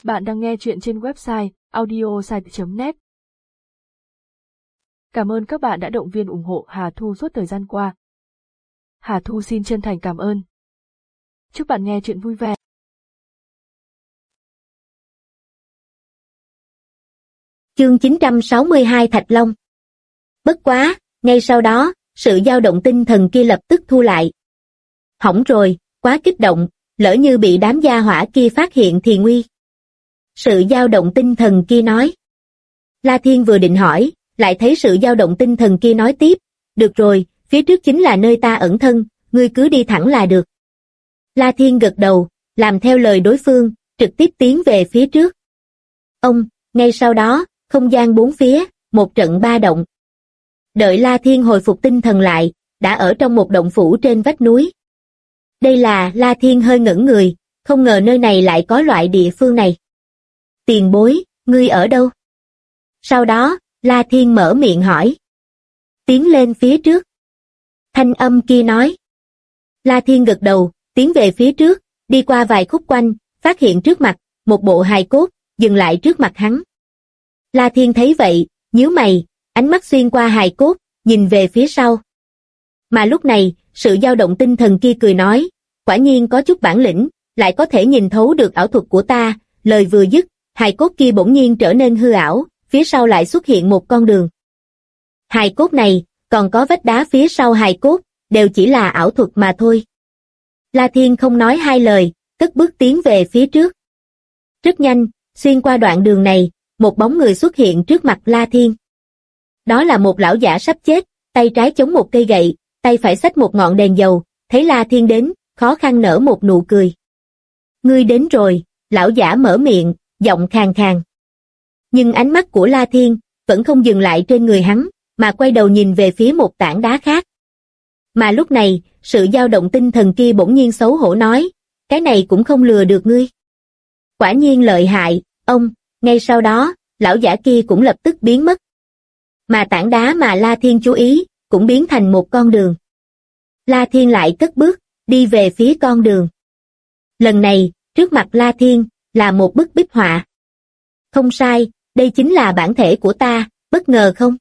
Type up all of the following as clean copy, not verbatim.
Bạn đang nghe chuyện trên website audiosite.net. Cảm ơn các bạn đã động viên ủng hộ Hà Thu suốt thời gian qua. Hà Thu xin chân thành cảm ơn. Chúc bạn nghe chuyện vui vẻ. Chương 962 Thạch Long. Bất quá, ngay sau đó, sự dao động tinh thần kia lập tức thu lại. Hỏng rồi, quá kích động, lỡ như bị đám gia hỏa kia phát hiện thì nguy. Sự dao động tinh thần kia nói. La Thiên vừa định hỏi, lại thấy sự dao động tinh thần kia nói tiếp, được rồi, phía trước chính là nơi ta ẩn thân, ngươi cứ đi thẳng là được. La Thiên gật đầu, làm theo lời đối phương, trực tiếp tiến về phía trước. Ngay sau đó, không gian bốn phía, một trận ba động. Đợi La Thiên hồi phục tinh thần lại, đã ở trong một động phủ trên vách núi. Đây là La Thiên hơi ngẩn người, không ngờ nơi này lại có loại địa phương này. Tiền bối, ngươi ở đâu? Sau đó, La Thiên mở miệng hỏi. Tiến lên phía trước. Thanh âm kia nói. La Thiên gật đầu, tiến về phía trước, đi qua vài khúc quanh, phát hiện trước mặt, một bộ hài cốt, dừng lại trước mặt hắn. La Thiên thấy vậy, nhíu mày, ánh mắt xuyên qua hài cốt, nhìn về phía sau. Mà lúc này, sự dao động tinh thần kia cười nói, quả nhiên có chút bản lĩnh, lại có thể nhìn thấu được ảo thuật của ta, lời vừa dứt, hài cốt kia bỗng nhiên trở nên hư ảo, phía sau lại xuất hiện một con đường. Hài cốt này, còn có vách đá phía sau hài cốt, đều chỉ là ảo thuật mà thôi. La Thiên không nói hai lời, cất bước tiến về phía trước. Rất nhanh, xuyên qua đoạn đường này, một bóng người xuất hiện trước mặt La Thiên. Đó là một lão giả sắp chết, tay trái chống một cây gậy, tay phải xách một ngọn đèn dầu, thấy La Thiên đến, khó khăn nở một nụ cười. Ngươi đến rồi, lão giả mở miệng, giọng khàn khàn. Nhưng ánh mắt của La Thiên vẫn không dừng lại trên người hắn, mà quay đầu nhìn về phía một tảng đá khác. Mà lúc này, sự dao động tinh thần kia bỗng nhiên xấu hổ nói, cái này cũng không lừa được ngươi. Quả nhiên lợi hại, ngay sau đó, lão giả kia cũng lập tức biến mất. Mà tảng đá mà La Thiên chú ý, cũng biến thành một con đường. La Thiên lại cất bước, đi về phía con đường. Lần này, trước mặt La Thiên, là một bức bích họa. Không sai, đây chính là bản thể của ta, bất ngờ không?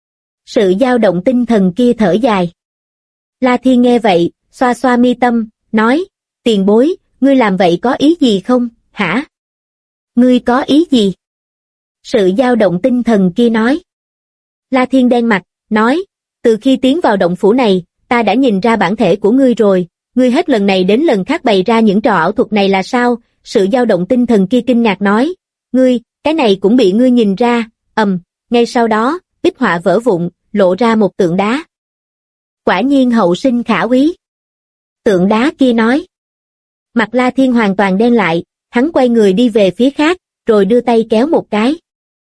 Sự dao động tinh thần kia thở dài. La Thiên nghe vậy, xoa xoa mi tâm, nói, tiền bối, ngươi làm vậy có ý gì không, hả? Ngươi có ý gì? Sự dao động tinh thần kia nói. La Thiên đen mặt, nói, từ khi tiến vào động phủ này, ta đã nhìn ra bản thể của ngươi rồi, ngươi hết lần này đến lần khác bày ra những trò ảo thuật này là sao? Sự dao động tinh thần kia kinh ngạc nói, ngươi, cái này cũng bị ngươi nhìn ra, ngay sau đó, bích họa vỡ vụn, lộ ra một tượng đá. Quả nhiên hậu sinh khả úy. Tượng đá kia nói. Mặt La Thiên hoàn toàn đen lại, hắn quay người đi về phía khác, rồi đưa tay kéo một cái.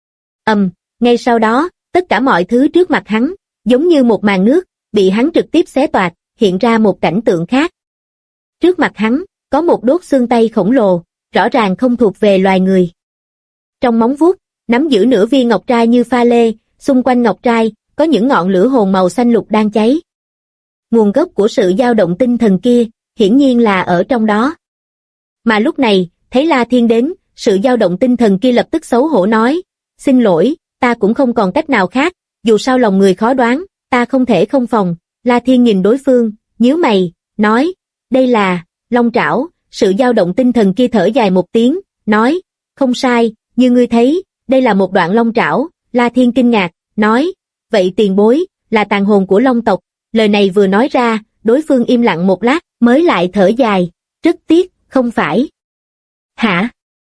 Ngay sau đó, tất cả mọi thứ trước mặt hắn, giống như một màn nước, bị hắn trực tiếp xé toạc, hiện ra một cảnh tượng khác. Trước mặt hắn, có một đốt xương tay khổng lồ, rõ ràng không thuộc về loài người. Trong móng vuốt, nắm giữ nửa viên ngọc trai như pha lê, xung quanh ngọc trai, có những ngọn lửa hồn màu xanh lục đang cháy. Nguồn gốc của sự dao động tinh thần kia, hiển nhiên là ở trong đó. Mà lúc này, thấy La Thiên đến, sự dao động tinh thần kia lập tức xấu hổ nói, xin lỗi, ta cũng không còn cách nào khác, dù sao lòng người khó đoán, ta không thể không phòng. La Thiên nhìn đối phương, nhíu mày, nói, đây là long trảo. Sự dao động tinh thần kia thở dài một tiếng, nói, không sai, như ngươi thấy, đây là một đoạn long trảo. La Thiên kinh ngạc, nói, vậy tiền bối, là tàn hồn của long tộc. Lời này vừa nói ra, đối phương im lặng một lát, mới lại thở dài, rất tiếc, không phải. Hả?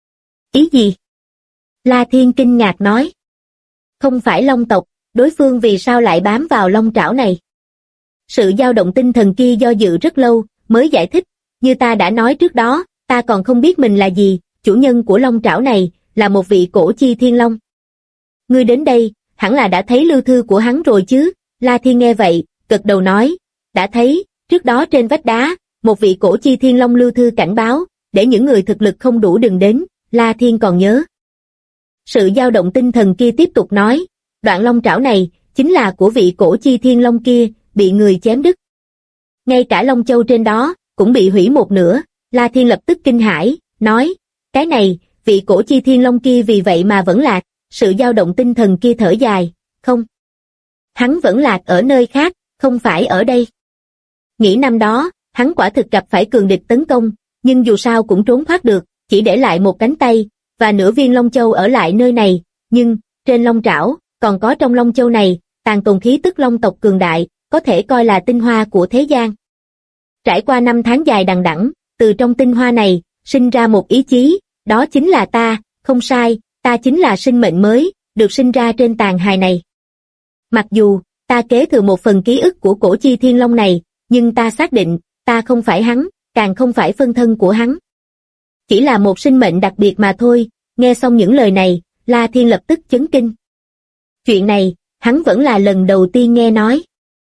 Ý gì? La Thiên kinh ngạc nói. Không phải long tộc, đối phương vì sao lại bám vào long trảo này? Sự dao động tinh thần kia do dự rất lâu, mới giải thích, như ta đã nói trước đó, ta còn không biết mình là gì, chủ nhân của long trảo này, là một vị cổ chi thiên long. Ngươi đến đây, hẳn là đã thấy lưu thư của hắn rồi chứ? La Thiên nghe vậy, gật đầu nói, đã thấy, trước đó trên vách đá, một vị cổ chi thiên long lưu thư cảnh báo, để những người thực lực không đủ đừng đến. La Thiên còn nhớ. Sự dao động tinh thần kia tiếp tục nói, đoạn long trảo này, chính là của vị cổ chi thiên long kia, bị người chém đứt. Ngay cả long châu trên đó, cũng bị hủy một nửa. La Thiên lập tức kinh hãi, nói, cái này, vị cổ chi thiên long kia vì vậy mà vẫn lạc, sự dao động tinh thần kia thở dài, không. Hắn vẫn lạc ở nơi khác, không phải ở đây. Nghĩ năm đó, hắn quả thực gặp phải cường địch tấn công, nhưng dù sao cũng trốn thoát được, chỉ để lại một cánh tay, và nửa viên long châu ở lại nơi này, nhưng, trên long trảo, còn có trong long châu này, tàn tồn khí tức long tộc cường đại, có thể coi là tinh hoa của thế gian. Trải qua 5 tháng dài đằng đẵng, từ trong tinh hoa này, sinh ra một ý chí, đó chính là ta, không sai, ta chính là sinh mệnh mới, được sinh ra trên tàn hài này. Mặc dù, ta kế thừa một phần ký ức của cổ chi thiên long này, nhưng ta xác định, ta không phải hắn, càng không phải phân thân của hắn. Chỉ là một sinh mệnh đặc biệt mà thôi. Nghe xong những lời này, La Thiên lập tức chấn kinh. Chuyện này, hắn vẫn là lần đầu tiên nghe nói.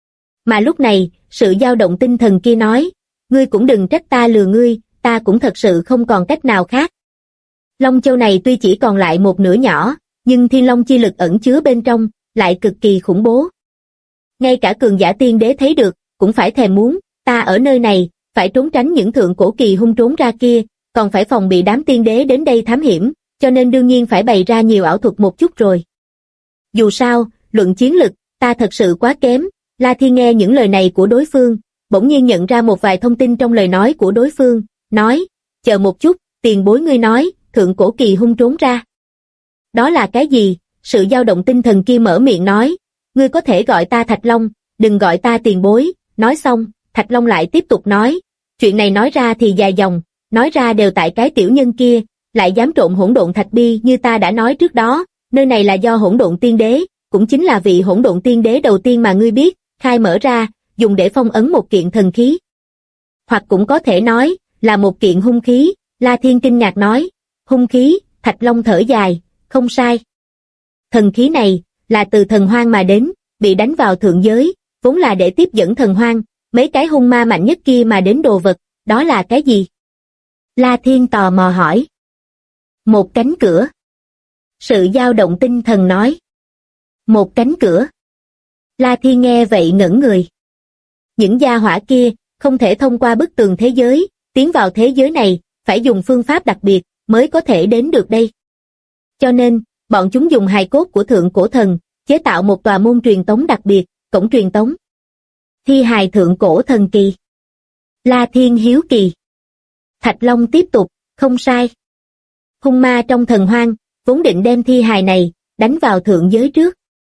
Mà lúc này, sự dao động tinh thần kia nói, ngươi cũng đừng trách ta lừa ngươi, ta cũng thật sự không còn cách nào khác. Long châu này tuy chỉ còn lại một nửa nhỏ, nhưng thiên long chi lực ẩn chứa bên trong, lại cực kỳ khủng bố. Ngay cả cường giả tiên đế thấy được, cũng phải thèm muốn, ta ở nơi này, phải trốn tránh những thượng cổ kỳ hung trốn ra kia, còn phải phòng bị đám tiên đế đến đây thám hiểm, cho nên đương nhiên phải bày ra nhiều ảo thuật một chút rồi. Dù sao, luận chiến lực, ta thật sự quá kém. La Thiên nghe những lời này của đối phương, bỗng nhiên nhận ra một vài thông tin trong lời nói của đối phương, nói, chờ một chút, tiền bối ngươi nói, thượng cổ kỳ hung trốn ra. Đó là cái gì? Sự dao động tinh thần kia mở miệng nói, ngươi có thể gọi ta Thạch Long, đừng gọi ta tiền bối. Nói xong, Thạch Long lại tiếp tục nói, chuyện này nói ra thì dài dòng, nói ra đều tại cái tiểu nhân kia, lại dám trộn hỗn độn thạch bi như ta đã nói trước đó, nơi này là do hỗn độn tiên đế, cũng chính là vị hỗn độn tiên đế đầu tiên mà ngươi biết, khai mở ra, dùng để phong ấn một kiện thần khí. Hoặc cũng có thể nói, là một kiện hung khí. La Thiên kinh ngạc nói, hung khí. Thạch Long thở dài, không sai. Thần khí này, là từ thần hoang mà đến, bị đánh vào thượng giới, vốn là để tiếp dẫn thần hoang, mấy cái hung ma mạnh nhất kia mà đến đồ vật, đó là cái gì? La Thiên tò mò hỏi. Một cánh cửa. Sự dao động tinh thần nói. Một cánh cửa. La Thiên nghe vậy ngẩn người. Những gia hỏa kia, không thể thông qua bức tường thế giới, tiến vào thế giới này, phải dùng phương pháp đặc biệt, mới có thể đến được đây. Cho nên, bọn chúng dùng hài cốt của thượng cổ thần, chế tạo một tòa môn truyền tống đặc biệt, cổng truyền tống. Thi hài thượng cổ thần kỳ. La Thiên hiếu kỳ. Thạch Long tiếp tục, không sai. Hung ma trong thần hoang, vốn định đem thi hài này, đánh vào thượng giới trước.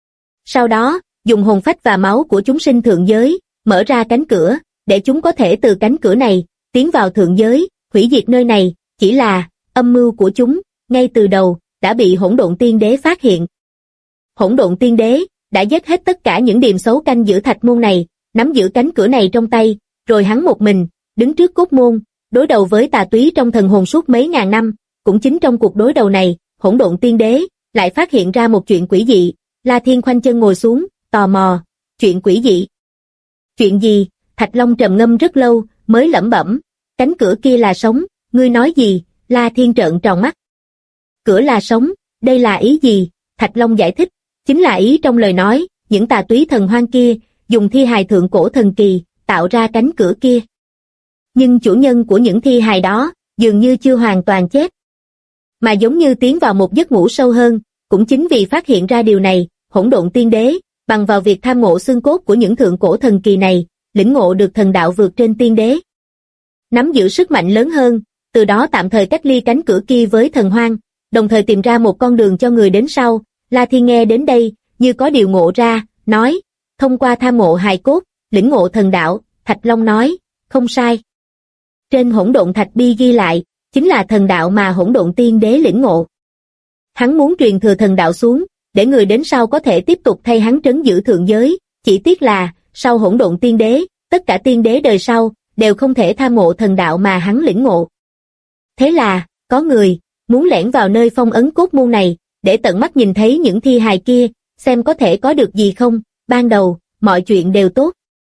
Sau đó, dùng hồn phách và máu của chúng sinh thượng giới, mở ra cánh cửa, để chúng có thể từ cánh cửa này, tiến vào thượng giới, hủy diệt nơi này, chỉ là, âm mưu của chúng, ngay từ đầu, đã bị hỗn độn tiên đế phát hiện. Hỗn độn tiên đế, đã giết hết tất cả những điềm xấu canh giữ thạch môn này, nắm giữ cánh cửa này trong tay, rồi hắn một mình, đứng trước cốt môn, đối đầu với tà túy trong thần hồn suốt mấy ngàn năm. Cũng chính trong cuộc đối đầu này, hỗn độn tiên đế, lại phát hiện ra một chuyện quỷ dị. La Thiên khoanh chân ngồi xuống, tò mò, chuyện quỷ dị. Chuyện gì? Thạch Long trầm ngâm rất lâu, mới lẩm bẩm, cánh cửa kia là sống, ngươi nói gì? La Thiên trợn tròn mắt. Cửa là sống, đây là ý gì? Thạch Long giải thích, chính là ý trong lời nói, những tà túy thần hoang kia, dùng thi hài thượng cổ thần kỳ, tạo ra cánh cửa kia. Nhưng chủ nhân của những thi hài đó, dường như chưa hoàn toàn chết, mà giống như tiến vào một giấc ngủ sâu hơn. Cũng chính vì phát hiện ra điều này, hỗn độn tiên đế, bằng vào việc tham ngộ xương cốt của những thượng cổ thần kỳ này, lĩnh ngộ được thần đạo vượt trên tiên đế, nắm giữ sức mạnh lớn hơn, từ đó tạm thời cách ly cánh cửa kia với thần hoang, đồng thời tìm ra một con đường cho người đến sau. La Thiên nghe đến đây, như có điều ngộ ra, nói, thông qua tham ngộ hài cốt, lĩnh ngộ thần đạo. Thạch Long nói, không sai. Trên hỗn độn thạch bi ghi lại, chính là thần đạo mà hỗn độn tiên đế lĩnh ngộ. Hắn muốn truyền thừa thần đạo xuống, để người đến sau có thể tiếp tục thay hắn trấn giữ thượng giới, chỉ tiếc là, sau hỗn độn tiên đế, tất cả tiên đế đời sau, đều không thể tham ngộ thần đạo mà hắn lĩnh ngộ. Thế là, có người, muốn lẻn vào nơi phong ấn cốt môn này, để tận mắt nhìn thấy những thi hài kia, xem có thể có được gì không. Ban đầu, mọi chuyện đều tốt.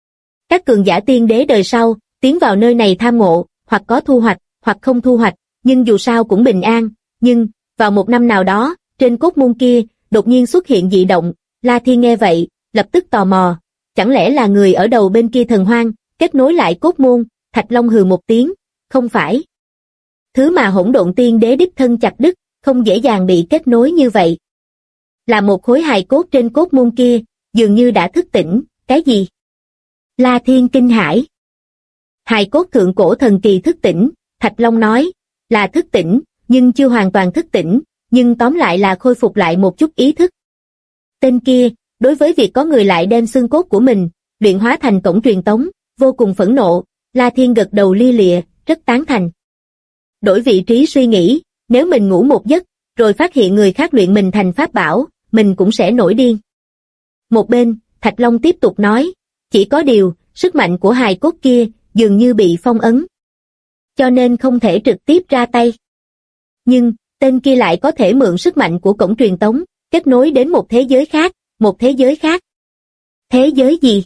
Các cường giả tiên đế đời sau, tiến vào nơi này tham ngộ, hoặc có thu hoạch, hoặc không thu hoạch, nhưng dù sao cũng bình an. Nhưng, vào một năm nào đó, trên cốt môn kia, đột nhiên xuất hiện dị động. La Thiên nghe vậy, lập tức tò mò, chẳng lẽ là người ở đầu bên kia thần hoang, kết nối lại cốt môn? Thạch Long hừ một tiếng, không phải. Thứ mà hỗn độn tiên đế đích thân chặt đứt, không dễ dàng bị kết nối như vậy. Là một khối hài cốt trên cốt môn kia, dường như đã thức tỉnh. Cái gì? La Thiên kinh hãi. Hài cốt thượng cổ thần kỳ thức tỉnh, Thạch Long nói, là thức tỉnh, nhưng chưa hoàn toàn thức tỉnh, nhưng tóm lại là khôi phục lại một chút ý thức. Tên kia, đối với việc có người lại đem xương cốt của mình, luyện hóa thành cổng truyền tống, vô cùng phẫn nộ. La Thiên gật đầu lia lịa, rất tán thành. Đổi vị trí suy nghĩ, nếu mình ngủ một giấc, rồi phát hiện người khác luyện mình thành pháp bảo, mình cũng sẽ nổi điên. Một bên, Thạch Long tiếp tục nói, chỉ có điều, sức mạnh của hài cốt kia, dường như bị phong ấn. Cho nên không thể trực tiếp ra tay. Nhưng, tên kia lại có thể mượn sức mạnh của cổng truyền tống, kết nối đến một thế giới khác, một thế giới khác. Thế giới gì?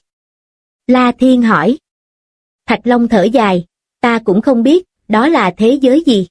La Thiên hỏi. Thạch Long thở dài, ta cũng không biết, đó là thế giới gì.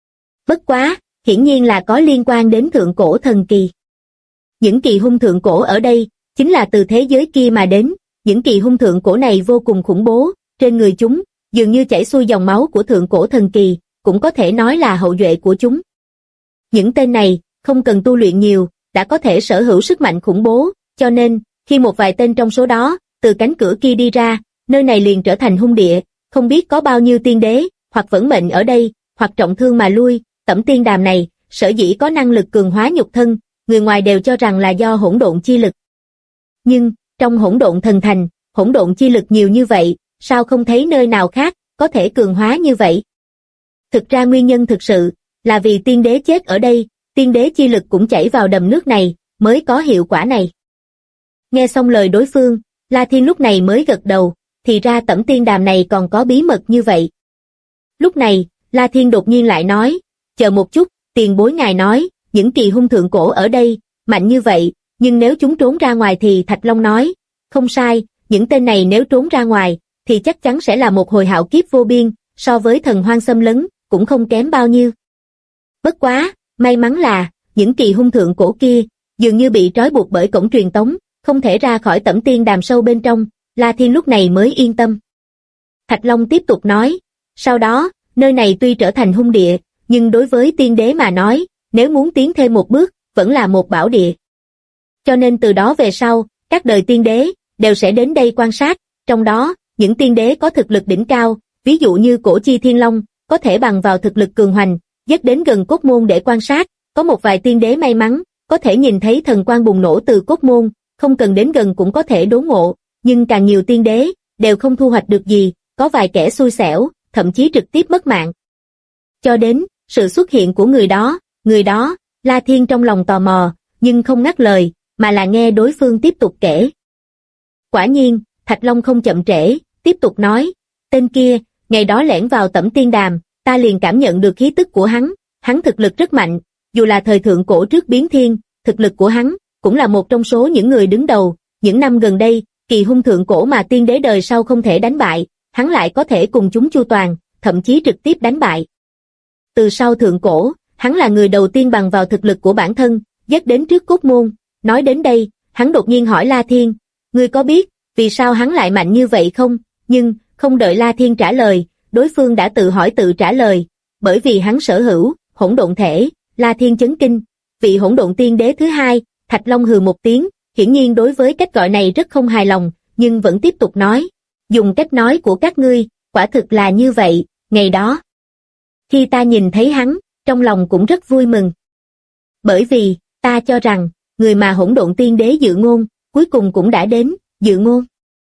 Bất quá, hiển nhiên là có liên quan đến thượng cổ thần kỳ. Những kỳ hung thượng cổ ở đây, chính là từ thế giới kia mà đến, những kỳ hung thượng cổ này vô cùng khủng bố, trên người chúng, dường như chảy xuôi dòng máu của thượng cổ thần kỳ, cũng có thể nói là hậu duệ của chúng. Những tên này, không cần tu luyện nhiều, đã có thể sở hữu sức mạnh khủng bố, cho nên, khi một vài tên trong số đó, từ cánh cửa kia đi ra, nơi này liền trở thành hung địa, không biết có bao nhiêu tiên đế, hoặc vẫn mệnh ở đây, hoặc trọng thương mà lui. Tẩm Tiên Đàm này, sở dĩ có năng lực cường hóa nhục thân, người ngoài đều cho rằng là do hỗn độn chi lực. Nhưng, trong hỗn độn thần thành, hỗn độn chi lực nhiều như vậy, sao không thấy nơi nào khác, có thể cường hóa như vậy? Thực ra nguyên nhân thực sự, là vì tiên đế chết ở đây, tiên đế chi lực cũng chảy vào đầm nước này, mới có hiệu quả này. Nghe xong lời đối phương, La Thiên lúc này mới gật đầu, thì ra Tẩm Tiên Đàm này còn có bí mật như vậy. Lúc này, La Thiên đột nhiên lại nói, chờ một chút, tiền bối ngài nói, những kỳ hung thượng cổ ở đây, mạnh như vậy, nhưng nếu chúng trốn ra ngoài thì Thạch Long nói, không sai, những tên này nếu trốn ra ngoài, thì chắc chắn sẽ là một hồi hạo kiếp vô biên, so với thần hoang xâm lấn, cũng không kém bao nhiêu. Bất quá, may mắn là, những kỳ hung thượng cổ kia, dường như bị trói buộc bởi cổng truyền tống, không thể ra khỏi Tẩm Tiên Đàm sâu bên trong, La Thiên lúc này mới yên tâm. Thạch Long tiếp tục nói, sau đó, nơi này tuy trở thành hung địa, nhưng đối với tiên đế mà nói, nếu muốn tiến thêm một bước, vẫn là một bảo địa. Cho nên từ đó về sau, các đời tiên đế, đều sẽ đến đây quan sát, trong đó, những tiên đế có thực lực đỉnh cao, ví dụ như Cổ Chi Thiên Long, có thể bằng vào thực lực cường hoành, dắt đến gần cốt môn để quan sát, có một vài tiên đế may mắn, có thể nhìn thấy thần quang bùng nổ từ cốt môn, không cần đến gần cũng có thể đốn ngộ, nhưng càng nhiều tiên đế, đều không thu hoạch được gì, có vài kẻ xui xẻo, thậm chí trực tiếp mất mạng. Cho đến, sự xuất hiện của người đó, La Thiên trong lòng tò mò, nhưng không ngắt lời, mà là nghe đối phương tiếp tục kể. Quả nhiên, Thạch Long không chậm trễ, tiếp tục nói, tên kia, ngày đó lẻn vào Tẩm Tiên Đàm, ta liền cảm nhận được khí tức của hắn thực lực rất mạnh, dù là thời thượng cổ trước biến thiên, thực lực của hắn, cũng là một trong số những người đứng đầu, những năm gần đây, kỳ hung thượng cổ mà tiên đế đời sau không thể đánh bại, hắn lại có thể cùng chúng chu toàn, thậm chí trực tiếp đánh bại. Từ sau thượng cổ, hắn là người đầu tiên bằng vào thực lực của bản thân, dắt đến trước cốt môn. Nói đến đây, hắn đột nhiên hỏi La Thiên, ngươi có biết, vì sao hắn lại mạnh như vậy không? Nhưng, không đợi La Thiên trả lời, đối phương đã tự hỏi tự trả lời, bởi vì hắn sở hữu, hỗn độn thể. La Thiên chấn kinh, vị hỗn độn tiên đế thứ hai. Thạch Long hừ một tiếng, hiển nhiên đối với cách gọi này rất không hài lòng, nhưng vẫn tiếp tục nói, dùng cách nói của các ngươi, quả thực là như vậy, ngày đó. Khi ta nhìn thấy hắn, trong lòng cũng rất vui mừng. Bởi vì, ta cho rằng, người mà hỗn độn tiên đế Dự Ngôn, cuối cùng cũng đã đến. Dự Ngôn?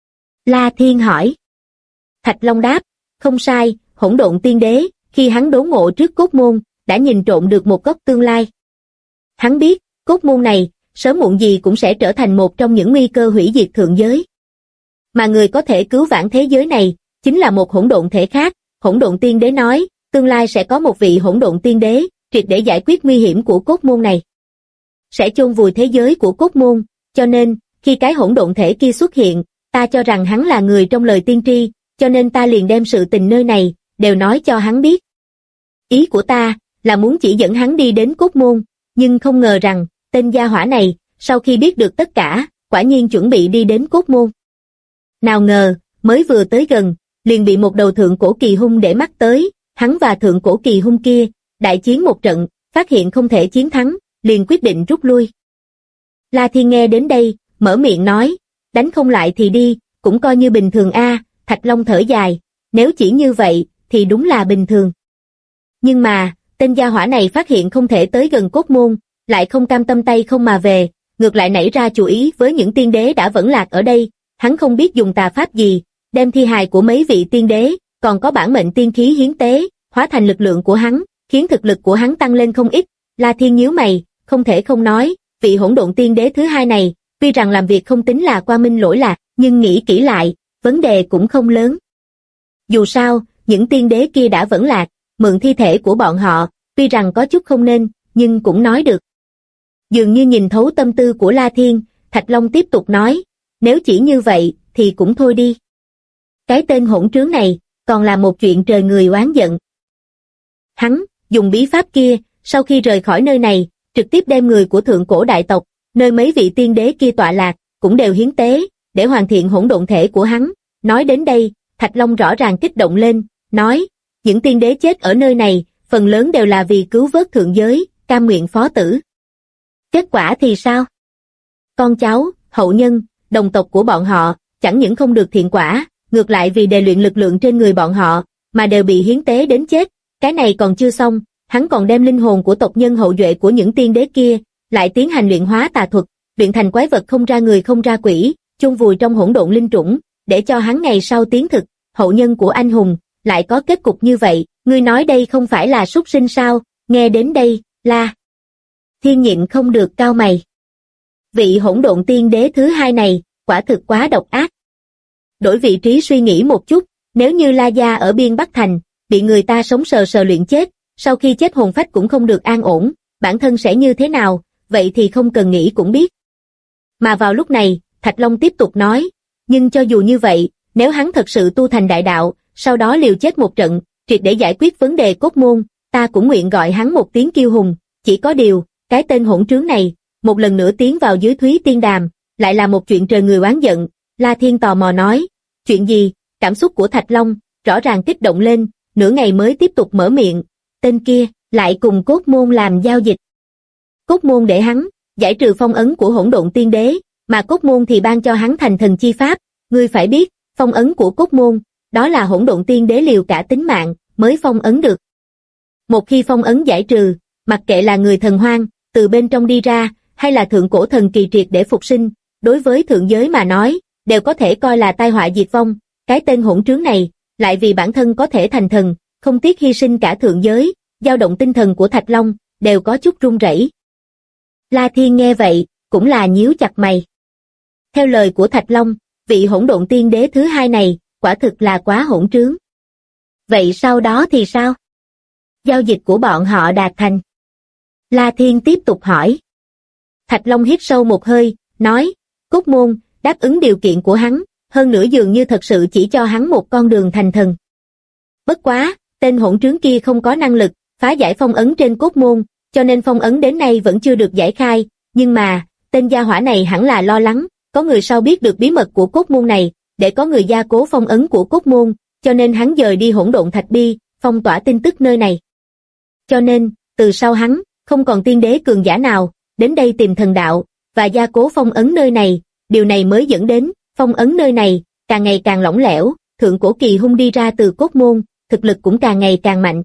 La Thiên hỏi. Thạch Long đáp, không sai, hỗn độn tiên đế, khi hắn đốn ngộ trước cốt môn, đã nhìn trộm được một góc tương lai. Hắn biết, cốt môn này, sớm muộn gì cũng sẽ trở thành một trong những nguy cơ hủy diệt thượng giới. Mà người có thể cứu vãn thế giới này, chính là một hỗn độn thể khác. Hỗn độn tiên đế nói, tương lai sẽ có một vị hỗn độn tiên đế, triệt để giải quyết nguy hiểm của cốt môn này. Sẽ chôn vùi thế giới của cốt môn, cho nên, khi cái hỗn độn thể kia xuất hiện, ta cho rằng hắn là người trong lời tiên tri, cho nên ta liền đem sự tình nơi này, đều nói cho hắn biết. Ý của ta, là muốn chỉ dẫn hắn đi đến cốt môn, nhưng không ngờ rằng, tên gia hỏa này, sau khi biết được tất cả, quả nhiên chuẩn bị đi đến cốt môn. Nào ngờ, mới vừa tới gần, liền bị một đầu thượng cổ kỳ hung để mắt tới, hắn và thượng cổ kỳ hung kia, đại chiến một trận, phát hiện không thể chiến thắng, liền quyết định rút lui. La Thiên nghe đến đây, mở miệng nói, đánh không lại thì đi, cũng coi như bình thường a. Thạch Long thở dài, nếu chỉ như vậy, thì đúng là bình thường. Nhưng mà, tên gia hỏa này phát hiện không thể tới gần cốt môn, lại không cam tâm tay không mà về, ngược lại nảy ra chủ ý với những tiên đế đã vẫn lạc ở đây, hắn không biết dùng tà pháp gì, đem thi hài của mấy vị tiên đế, còn có bản mệnh tiên khí hiến tế, hóa thành lực lượng của hắn, khiến thực lực của hắn tăng lên không ít. La Thiên nhíu mày, không thể không nói, vị hỗn độn tiên đế thứ hai này, tuy rằng làm việc không tính là qua minh lỗi lạc, nhưng nghĩ kỹ lại, vấn đề cũng không lớn. Dù sao, những tiên đế kia đã vẫn lạc, mượn thi thể của bọn họ, tuy rằng có chút không nên, nhưng cũng nói được. Dường như nhìn thấu tâm tư của La Thiên, Thạch Long tiếp tục nói, nếu chỉ như vậy, thì cũng thôi đi. Cái tên hỗn trướng này, còn là một chuyện trời người oán giận. Hắn, dùng bí pháp kia, sau khi rời khỏi nơi này, trực tiếp đem người của thượng cổ đại tộc, nơi mấy vị tiên đế kia tọa lạc, cũng đều hiến tế, để hoàn thiện hỗn độn thể của hắn. Nói đến đây, Thạch Long rõ ràng kích động lên, nói, những tiên đế chết ở nơi này, phần lớn đều là vì cứu vớt thượng giới, cam nguyện phó tử. Kết quả thì sao? Con cháu, hậu nhân, đồng tộc của bọn họ, chẳng những không được thiện quả, ngược lại vì đề luyện lực lượng trên người bọn họ, mà đều bị hiến tế đến chết. Cái này còn chưa xong, hắn còn đem linh hồn của tộc nhân hậu duệ của những tiên đế kia, lại tiến hành luyện hóa tà thuật, luyện thành quái vật không ra người không ra quỷ, chôn vùi trong hỗn độn linh trũng, để cho hắn ngày sau tiến thực, hậu nhân của anh hùng, lại có kết cục như vậy, ngươi nói đây không phải là súc sinh sao? Nghe đến đây, La Thiên nhịn không được cau mày. Vị hỗn độn tiên đế thứ hai này, quả thực quá độc ác. Đổi vị trí suy nghĩ một chút, nếu như La Gia ở Biên Bắc Thành, bị người ta sống sờ sờ luyện chết, sau khi chết hồn phách cũng không được an ổn, bản thân sẽ như thế nào, vậy thì không cần nghĩ cũng biết. Mà vào lúc này, Thạch Long tiếp tục nói, nhưng cho dù như vậy, nếu hắn thật sự tu thành đại đạo, sau đó liều chết một trận, triệt để giải quyết vấn đề cốt môn, ta cũng nguyện gọi hắn một tiếng kiêu hùng, chỉ có điều, cái tên hỗn trướng này, một lần nữa tiến vào dưới Thúy Tiên Đàm, lại là một chuyện trời người oán giận. La Thiên tò mò nói, chuyện gì? Cảm xúc của Thạch Long rõ ràng kích động lên, nửa ngày mới tiếp tục mở miệng, tên kia lại cùng cốt môn làm giao dịch. Cốt môn để hắn giải trừ phong ấn của hỗn độn tiên đế, mà cốt môn thì ban cho hắn thành thần chi pháp. Ngươi phải biết, phong ấn của cốt môn, đó là hỗn độn tiên đế liều cả tính mạng mới phong ấn được. Một khi phong ấn giải trừ, mặc kệ là người thần hoang từ bên trong đi ra, hay là thượng cổ thần kỳ triệt để phục sinh, đối với thượng giới mà nói, đều có thể coi là tai họa diệt vong. Cái tên hỗn trướng này, lại vì bản thân có thể thành thần, không tiếc hy sinh cả thượng giới, dao động tinh thần của Thạch Long, đều có chút run rẩy. La Thiên nghe vậy, cũng là nhíu chặt mày. Theo lời của Thạch Long, vị hỗn độn tiên đế thứ hai này, quả thực là quá hỗn trướng. Vậy sau đó thì sao? Giao dịch của bọn họ đạt thành. La Thiên tiếp tục hỏi. Thạch Long hít sâu một hơi, nói, cốt môn, đáp ứng điều kiện của hắn, hơn nữa dường như thật sự chỉ cho hắn một con đường thành thần. Bất quá, tên hỗn trướng kia không có năng lực phá giải phong ấn trên cốt môn, cho nên phong ấn đến nay vẫn chưa được giải khai, nhưng mà, tên gia hỏa này hẳn là lo lắng, có người sau biết được bí mật của cốt môn này, để có người gia cố phong ấn của cốt môn, cho nên hắn dời đi hỗn độn thạch bi, phong tỏa tin tức nơi này. Cho nên, từ sau hắn, không còn tiên đế cường giả nào, đến đây tìm thần đạo, và gia cố phong ấn nơi này, điều này mới dẫn đến, phong ấn nơi này, càng ngày càng lỏng lẻo, thượng cổ kỳ hung đi ra từ cốt môn, thực lực cũng càng ngày càng mạnh.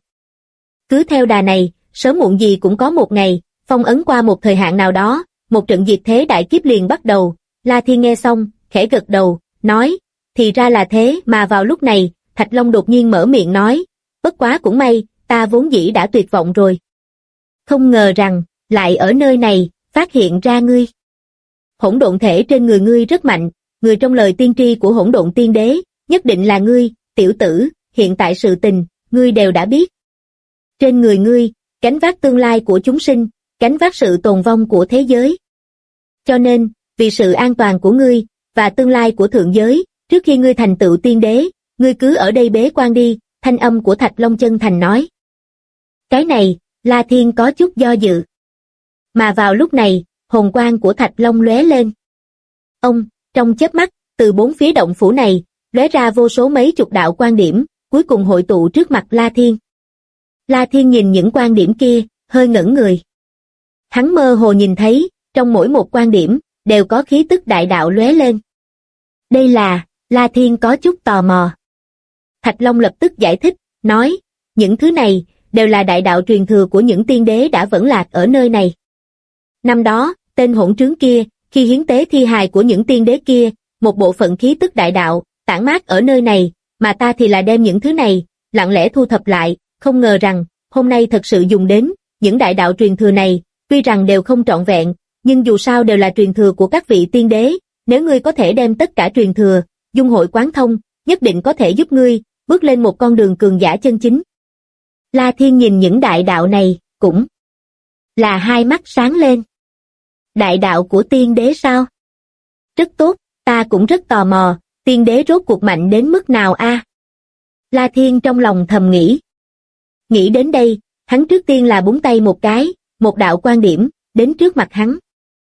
Cứ theo đà này, sớm muộn gì cũng có một ngày, phong ấn qua một thời hạn nào đó, một trận diệt thế đại kiếp liền bắt đầu. La Thiên nghe xong, khẽ gật đầu, nói, thì ra là thế. Mà vào lúc này, Thạch Long đột nhiên mở miệng nói, bất quá cũng may, ta vốn dĩ đã tuyệt vọng rồi. Không ngờ rằng, lại ở nơi này, phát hiện ra ngươi. Hỗn độn thể trên người ngươi rất mạnh, người trong lời tiên tri của hỗn độn tiên đế, nhất định là ngươi, tiểu tử, hiện tại sự tình, ngươi đều đã biết. Trên người ngươi, gánh vác tương lai của chúng sinh, gánh vác sự tồn vong của thế giới. Cho nên, vì sự an toàn của ngươi, và tương lai của thượng giới, trước khi ngươi thành tựu tiên đế, ngươi cứ ở đây bế quan đi, thanh âm của Thạch Long chân thành nói. Cái này, La Thiên có chút do dự. Mà vào lúc này, hồn quang của Thạch Long lóe lên. Ông, trong chớp mắt, từ bốn phía động phủ này, lóe ra vô số mấy chục đạo quan điểm, cuối cùng hội tụ trước mặt La Thiên. La Thiên nhìn những quan điểm kia, hơi ngẩn người. Hắn mơ hồ nhìn thấy, trong mỗi một quan điểm, đều có khí tức đại đạo lóe lên. Đây là, La Thiên có chút tò mò. Thạch Long lập tức giải thích, nói, những thứ này, đều là đại đạo truyền thừa của những tiên đế đã vẫn lạc ở nơi này. Năm đó, tên hỗn trướng kia, khi hiến tế thi hài của những tiên đế kia, một bộ phận khí tức đại đạo, tản mát ở nơi này, mà ta thì là đem những thứ này, lặng lẽ thu thập lại, không ngờ rằng, hôm nay thật sự dùng đến, những đại đạo truyền thừa này, tuy rằng đều không trọn vẹn, nhưng dù sao đều là truyền thừa của các vị tiên đế, nếu ngươi có thể đem tất cả truyền thừa, dung hội quán thông, nhất định có thể giúp ngươi, bước lên một con đường cường giả chân chính. La Thiên nhìn những đại đạo này, cũng là hai mắt sáng lên. Đại đạo của tiên đế sao? Rất tốt, ta cũng rất tò mò, tiên đế rốt cuộc mạnh đến mức nào a? La Thiên trong lòng thầm nghĩ. Nghĩ đến đây, hắn trước tiên là búng tay một cái, một đạo quan điểm, đến trước mặt hắn.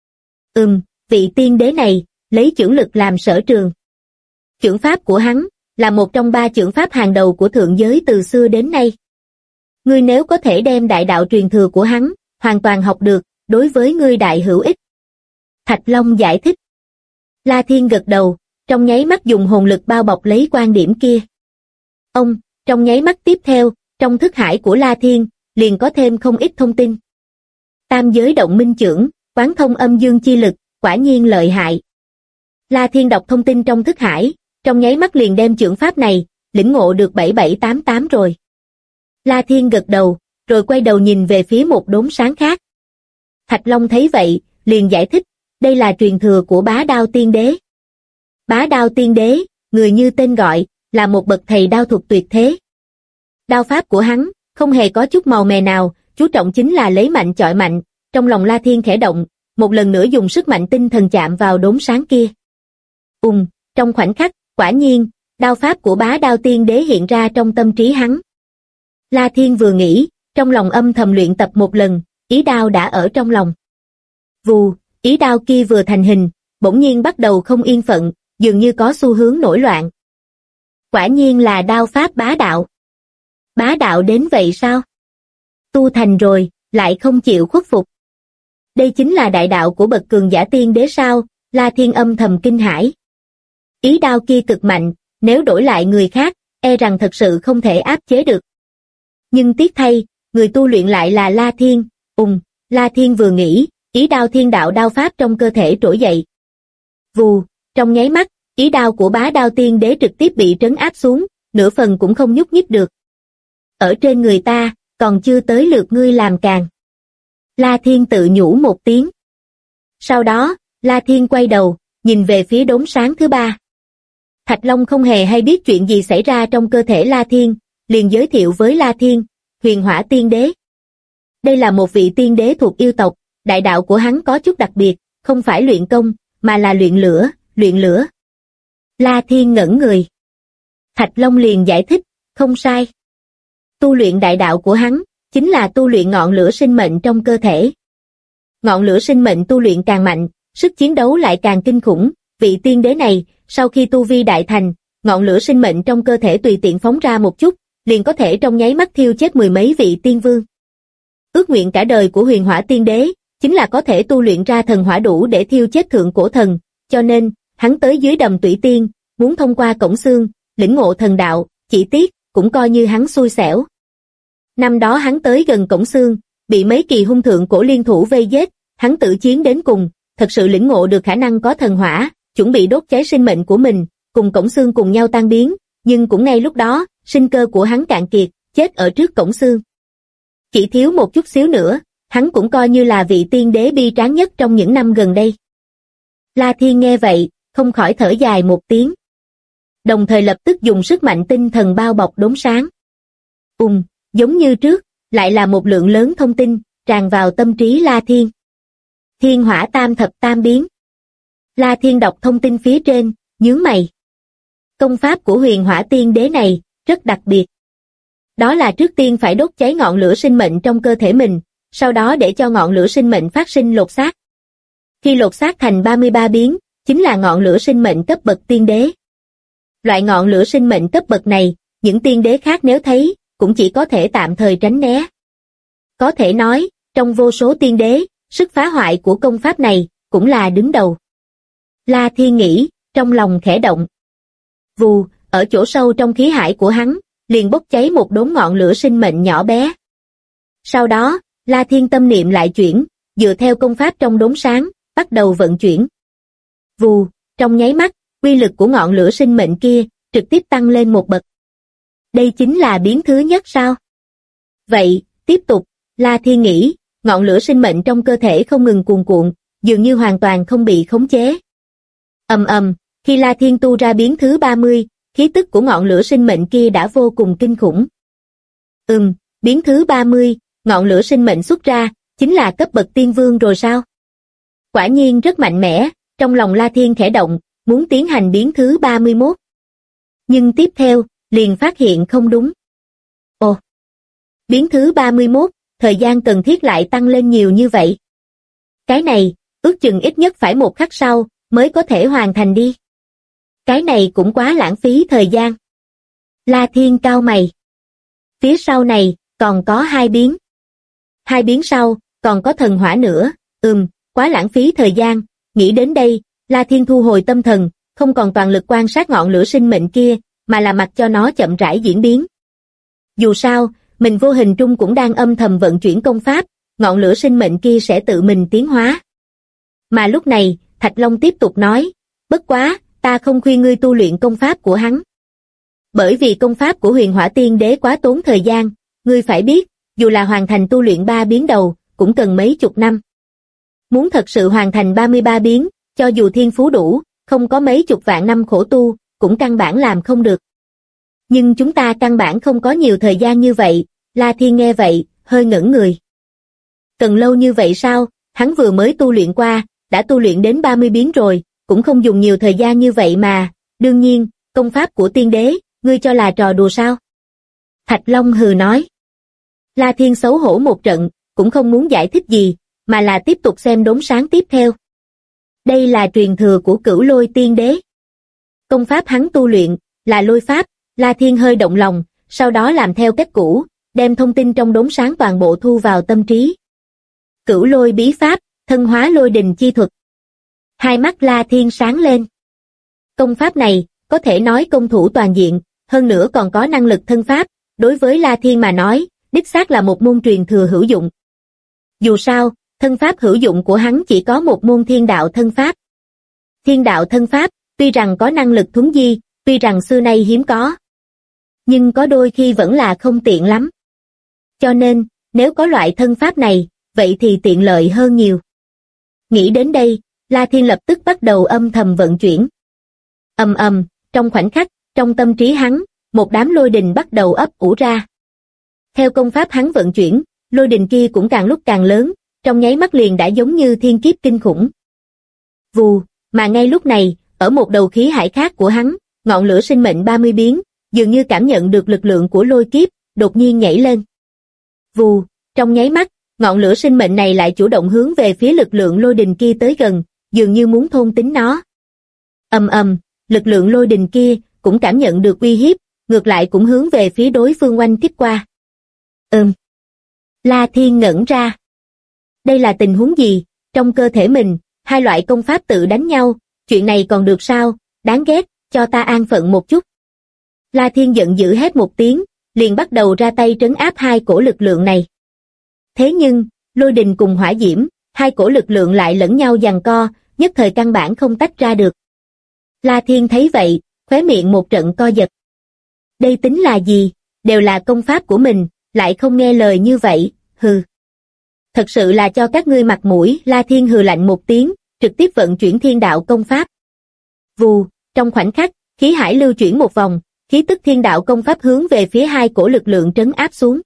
Vị tiên đế này, lấy chưởng lực làm sở trường. Chưởng pháp của hắn, là một trong 3 chưởng pháp hàng đầu của thượng giới từ xưa đến nay. Ngươi nếu có thể đem đại đạo truyền thừa của hắn, hoàn toàn học được, đối với ngươi đại hữu ích. Thạch Long giải thích. La Thiên gật đầu, trong nháy mắt dùng hồn lực bao bọc lấy quan điểm kia. Trong nháy mắt tiếp theo, trong thức hải của La Thiên, liền có thêm không ít thông tin. Tam giới động minh chưởng, quán thông âm dương chi lực, quả nhiên lợi hại. La Thiên đọc thông tin trong thức hải, trong nháy mắt liền đem chưởng pháp này, lĩnh ngộ được 7788 rồi. La Thiên gật đầu, rồi quay đầu nhìn về phía một đốm sáng khác. Thạch Long thấy vậy, liền giải thích, đây là truyền thừa của Bá Đao Tiên Đế. Bá Đao Tiên Đế, người như tên gọi, là một bậc thầy đao thuật tuyệt thế. Đao pháp của hắn, không hề có chút màu mè nào, chú trọng chính là lấy mạnh chọi mạnh, trong lòng La Thiên khẽ động, một lần nữa dùng sức mạnh tinh thần chạm vào đốm sáng kia. Trong khoảnh khắc, quả nhiên, đao pháp của Bá Đao Tiên Đế hiện ra trong tâm trí hắn. La Thiên vừa nghĩ, trong lòng âm thầm luyện tập một lần, ý đao đã ở trong lòng. Vù, ý đao kia vừa thành hình, bỗng nhiên bắt đầu không yên phận, dường như có xu hướng nổi loạn. Quả nhiên là đao pháp bá đạo. Bá đạo đến vậy sao? Tu thành rồi, lại không chịu khuất phục. Đây chính là đại đạo của bậc cường giả tiên đế sao? La Thiên âm thầm kinh hãi. Ý đao kia cực mạnh, nếu đổi lại người khác, e rằng thật sự không thể áp chế được. Nhưng tiếc thay, người tu luyện lại là La Thiên. La Thiên vừa nghĩ, ý đao thiên đạo đao pháp trong cơ thể trỗi dậy. Vù, trong nháy mắt, ý đao của Bá Đao Tiên Đế trực tiếp bị trấn áp xuống, nửa phần cũng không nhúc nhích được. Ở trên người ta, còn chưa tới lượt ngươi làm càng. La Thiên tự nhủ một tiếng. Sau đó, La Thiên quay đầu, nhìn về phía đốm sáng thứ 3. Thạch Long không hề hay biết chuyện gì xảy ra trong cơ thể La Thiên, liền giới thiệu với La Thiên, Huyền Hỏa Tiên Đế. Đây là một vị tiên đế thuộc yêu tộc, đại đạo của hắn có chút đặc biệt, không phải luyện công, mà là luyện lửa. La Thiên ngẩn người. Thạch Long liền giải thích, không sai. Tu luyện đại đạo của hắn, chính là tu luyện ngọn lửa sinh mệnh trong cơ thể. Ngọn lửa sinh mệnh tu luyện càng mạnh, sức chiến đấu lại càng kinh khủng, vị tiên đế này, sau khi tu vi đại thành, ngọn lửa sinh mệnh trong cơ thể tùy tiện phóng ra một chút, liền có thể trong nháy mắt thiêu chết 10 mấy vị tiên vương. Ước nguyện cả đời của Huyền Hỏa Tiên Đế, chính là có thể tu luyện ra thần hỏa đủ để thiêu chết thượng cổ thần, cho nên, hắn tới dưới đầm Tủy Tiên, muốn thông qua cổng xương, lĩnh ngộ thần đạo, chỉ tiếc, cũng coi như hắn xui xẻo. Năm đó hắn tới gần cổng xương, bị mấy kỳ hung thượng cổ liên thủ vây giết, hắn tự chiến đến cùng, thật sự lĩnh ngộ được khả năng có thần hỏa, chuẩn bị đốt cháy sinh mệnh của mình, cùng cổng xương cùng nhau tan biến, nhưng cũng ngay lúc đó, sinh cơ của hắn cạn kiệt, chết ở trước cổng xương. Chỉ thiếu một chút xíu nữa, hắn cũng coi như là vị tiên đế bi tráng nhất trong những năm gần đây. La Thiên nghe vậy, không khỏi thở dài một tiếng. Đồng thời lập tức dùng sức mạnh tinh thần bao bọc đốm sáng. Giống như trước, lại là một lượng lớn thông tin, tràn vào tâm trí La Thiên. Thiên hỏa tam thập tam biến. La Thiên đọc thông tin phía trên, nhướng mày. Công pháp của Huyền Hỏa Tiên Đế này, rất đặc biệt. Đó là trước tiên phải đốt cháy ngọn lửa sinh mệnh trong cơ thể mình, sau đó để cho ngọn lửa sinh mệnh phát sinh lột xác. Khi lột xác thành 33 biến, chính là ngọn lửa sinh mệnh cấp bậc tiên đế. Loại ngọn lửa sinh mệnh cấp bậc này, những tiên đế khác nếu thấy, cũng chỉ có thể tạm thời tránh né. Có thể nói, trong vô số tiên đế, sức phá hoại của công pháp này cũng là đứng đầu. La Thiên nghĩ, trong lòng khẽ động. Vù, ở chỗ sâu trong khí hải của hắn, liền bốc cháy một đốm ngọn lửa sinh mệnh nhỏ bé. Sau đó, La Thiên tâm niệm lại chuyển, dựa theo công pháp trong đốm sáng, bắt đầu vận chuyển. Vù, trong nháy mắt, uy lực của ngọn lửa sinh mệnh kia trực tiếp tăng lên một bậc. Đây chính là biến thứ nhất sao? Vậy, tiếp tục, La Thiên nghĩ, ngọn lửa sinh mệnh trong cơ thể không ngừng cuồn cuộn, dường như hoàn toàn không bị khống chế. Ầm ầm, khi La Thiên tu ra biến thứ 30, khí tức của ngọn lửa sinh mệnh kia đã vô cùng kinh khủng. Biến thứ 30, ngọn lửa sinh mệnh xuất ra, chính là cấp bậc tiên vương rồi sao? Quả nhiên rất mạnh mẽ, trong lòng La Thiên khẽ động, muốn tiến hành biến thứ 31. Nhưng tiếp theo, liền phát hiện không đúng. Ồ! Biến thứ 31, thời gian cần thiết lại tăng lên nhiều như vậy. Cái này, ước chừng ít nhất phải 1 khắc sau, mới có thể hoàn thành đi. Cái này cũng quá lãng phí thời gian. La Thiên cau mày. Phía sau này, còn có 2 biến. 2 biến sau, còn có thần hỏa nữa, quá lãng phí thời gian. Nghĩ đến đây, La Thiên thu hồi tâm thần, không còn toàn lực quan sát ngọn lửa sinh mệnh kia, mà là mặc cho nó chậm rãi diễn biến. Dù sao, mình vô hình trung cũng đang âm thầm vận chuyển công pháp, ngọn lửa sinh mệnh kia sẽ tự mình tiến hóa. Mà lúc này, Thạch Long tiếp tục nói, bất quá, ta không khuyên ngươi tu luyện công pháp của hắn. Bởi vì công pháp của Huyền Hỏa Tiên Đế quá tốn thời gian, ngươi phải biết, dù là hoàn thành tu luyện 3 biến đầu, cũng cần mấy chục năm. Muốn thật sự hoàn thành 33 biến, cho dù thiên phú đủ, không có mấy chục vạn năm khổ tu, cũng căn bản làm không được. Nhưng chúng ta căn bản không có nhiều thời gian như vậy, La Thiên nghe vậy, hơi ngẩn người. Cần lâu như vậy sao, hắn vừa mới tu luyện qua, đã tu luyện đến 30 biến rồi, cũng không dùng nhiều thời gian như vậy mà, đương nhiên, công pháp của tiên đế, ngươi cho là trò đùa sao? Thạch Long hừ nói. La Thiên xấu hổ một trận, cũng không muốn giải thích gì, mà là tiếp tục xem đốm sáng tiếp theo. Đây là truyền thừa của Cửu Lôi Tiên Đế. Công pháp hắn tu luyện, là lôi pháp, La Thiên hơi động lòng, sau đó làm theo cách cũ, đem thông tin trong đốm sáng toàn bộ thu vào tâm trí. Cửu Lôi Bí Pháp, thân hóa lôi đình chi thuật. Hai mắt La Thiên sáng lên. Công pháp này, có thể nói công thủ toàn diện, hơn nữa còn có năng lực thân pháp, đối với La Thiên mà nói, đích xác là một môn truyền thừa hữu dụng. Dù sao, thân pháp hữu dụng của hắn chỉ có một môn thiên đạo thân pháp. Thiên đạo thân pháp, tuy rằng có năng lực thuấn di, tuy rằng xưa nay hiếm có, nhưng có đôi khi vẫn là không tiện lắm. Cho nên, nếu có loại thân pháp này, vậy thì tiện lợi hơn nhiều. Nghĩ đến đây, La Thiên lập tức bắt đầu âm thầm vận chuyển. Trong khoảnh khắc, trong tâm trí hắn, một đám lôi đình bắt đầu ấp ủ ra. Theo công pháp hắn vận chuyển, lôi đình kia cũng càng lúc càng lớn, trong nháy mắt liền đã giống như thiên kiếp kinh khủng. Vù, mà ngay lúc này, ở một đầu khí hải khác của hắn, ngọn lửa sinh mệnh 30 biến, dường như cảm nhận được lực lượng của lôi kiếp, đột nhiên nhảy lên. Vù, trong nháy mắt, ngọn lửa sinh mệnh này lại chủ động hướng về phía lực lượng lôi đình kia tới gần, dường như muốn thôn tính nó. Lực lượng lôi đình kia cũng cảm nhận được uy hiếp, ngược lại cũng hướng về phía đối phương oanh kích qua. La Thiên ngẩn ra. Đây là tình huống gì? Trong cơ thể mình, hai loại công pháp tự đánh nhau, chuyện này còn được sao? Đáng ghét, cho ta an phận một chút. La Thiên giận dữ hét một tiếng, liền bắt đầu ra tay trấn áp hai cổ lực lượng này. Thế nhưng, lôi đình cùng hỏa diễm, hai cổ lực lượng lại lẫn nhau giằng co, nhất thời căn bản không tách ra được. La Thiên thấy vậy, khóe miệng một trận co giật. Đây tính là gì? Đều là công pháp của mình, lại không nghe lời như vậy, hừ. Thật sự là cho các ngươi mặt mũi. La Thiên hừ lạnh một tiếng, trực tiếp vận chuyển thiên đạo công pháp. Vù, trong khoảnh khắc, khí hải lưu chuyển một vòng, khí tức thiên đạo công pháp hướng về phía hai cổ lực lượng trấn áp xuống.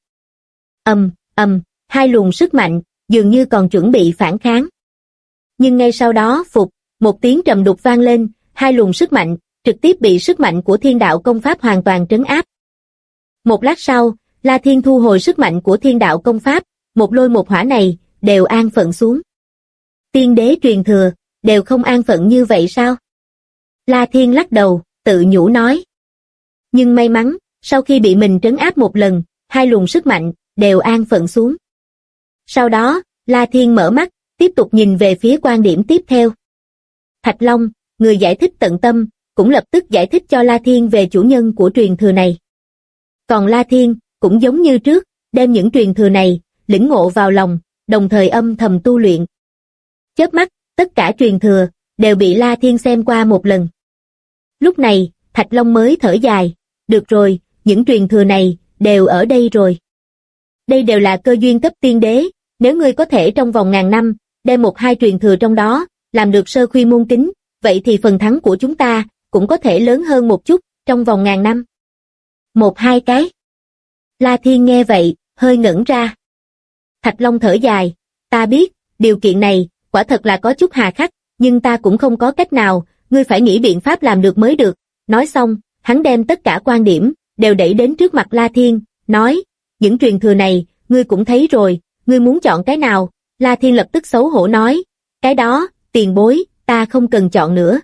Hai luồng sức mạnh, dường như còn chuẩn bị phản kháng. Nhưng ngay sau đó, một tiếng trầm đục vang lên, hai luồng sức mạnh, trực tiếp bị sức mạnh của thiên đạo công pháp hoàn toàn trấn áp. Một lát sau, La Thiên thu hồi sức mạnh của thiên đạo công pháp, một lôi một hỏa này, đều an phận xuống. Tiên đế truyền thừa, đều không an phận như vậy sao? La Thiên lắc đầu, tự nhủ nói. Nhưng may mắn, sau khi bị mình trấn áp một lần, hai luồng sức mạnh, đều an phận xuống. Sau đó, La Thiên mở mắt, tiếp tục nhìn về phía quan điểm tiếp theo. Thạch Long, người giải thích tận tâm, cũng lập tức giải thích cho La Thiên về chủ nhân của truyền thừa này. Còn La Thiên, cũng giống như trước, đem những truyền thừa này, lĩnh ngộ vào lòng, đồng thời âm thầm tu luyện. Chớp mắt, tất cả truyền thừa, đều bị La Thiên xem qua một lần. Lúc này, Thạch Long mới thở dài, được rồi, những truyền thừa này, đều ở đây rồi. Đây đều là cơ duyên cấp tiên đế, nếu ngươi có thể trong vòng ngàn năm, đem một hai truyền thừa trong đó, làm được sơ khuy môn kính, vậy thì phần thắng của chúng ta, cũng có thể lớn hơn một chút, trong vòng ngàn năm. Một hai cái. La Thiên nghe vậy, hơi ngẩn ra. Thạch Long thở dài, ta biết, điều kiện này, quả thật là có chút hà khắc, nhưng ta cũng không có cách nào, ngươi phải nghĩ biện pháp làm được mới được. Nói xong, hắn đem tất cả quan điểm, đều đẩy đến trước mặt La Thiên, nói, những truyền thừa này, ngươi cũng thấy rồi, ngươi muốn chọn cái nào? La Thiên lập tức xấu hổ nói, cái đó, tiền bối, ta không cần chọn nữa.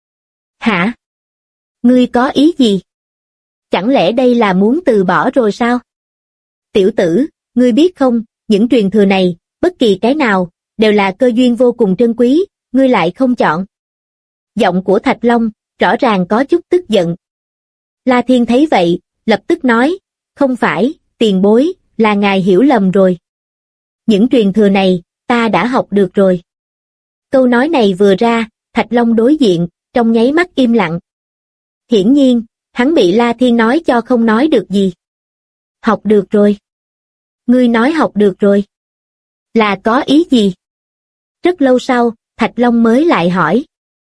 Hả? Ngươi có ý gì? Chẳng lẽ đây là muốn từ bỏ rồi sao? Tiểu tử, ngươi biết không, những truyền thừa này, bất kỳ cái nào, đều là cơ duyên vô cùng trân quý, ngươi lại không chọn. Giọng của Thạch Long, rõ ràng có chút tức giận. La Thiên thấy vậy, lập tức nói, không phải, tiền bối, là ngài hiểu lầm rồi. Những truyền thừa này, ta đã học được rồi. Câu nói này vừa ra, Thạch Long đối diện, trong nháy mắt im lặng. Hiển nhiên, hắn bị La Thiên nói cho không nói được gì. Học được rồi. Ngươi nói học được rồi. Là có ý gì? Rất lâu sau, Thạch Long mới lại hỏi.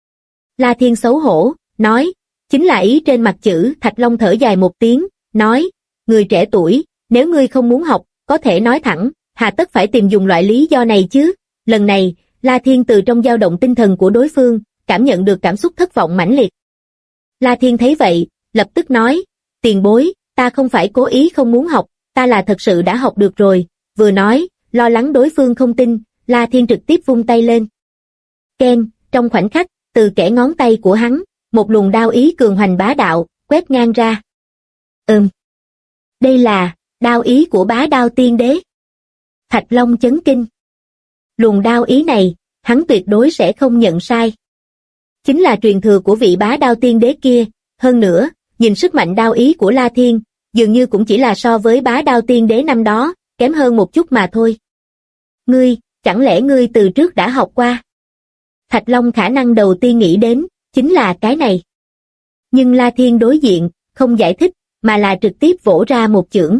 La Thiên xấu hổ, nói, chính là ý trên mặt chữ. Thạch Long thở dài một tiếng, nói, người trẻ tuổi, nếu ngươi không muốn học, có thể nói thẳng, hà tất phải tìm dùng loại lý do này chứ. Lần này, La Thiên từ trong dao động tinh thần của đối phương, cảm nhận được cảm xúc thất vọng mãnh liệt. La Thiên thấy vậy, lập tức nói, tiền bối, ta không phải cố ý không muốn học, ta là thật sự đã học được rồi. Vừa nói, lo lắng đối phương không tin, La Thiên trực tiếp vung tay lên. Keng, trong khoảnh khắc, từ kẽ ngón tay của hắn, một luồng đao ý cường hoành bá đạo, quét ngang ra. Đây là, đao ý của bá đao tiên đế. Thạch Long chấn kinh. Luồng đao ý này, hắn tuyệt đối sẽ không nhận sai. Chính là truyền thừa của vị bá đao tiên đế kia, hơn nữa, nhìn sức mạnh đao ý của La Thiên, dường như cũng chỉ là so với bá đao tiên đế năm đó, kém hơn một chút mà thôi. Ngươi, chẳng lẽ ngươi từ trước đã học qua? Thạch Long khả năng đầu tiên nghĩ đến, chính là cái này. Nhưng La Thiên đối diện, không giải thích, mà là trực tiếp vỗ ra một chưởng.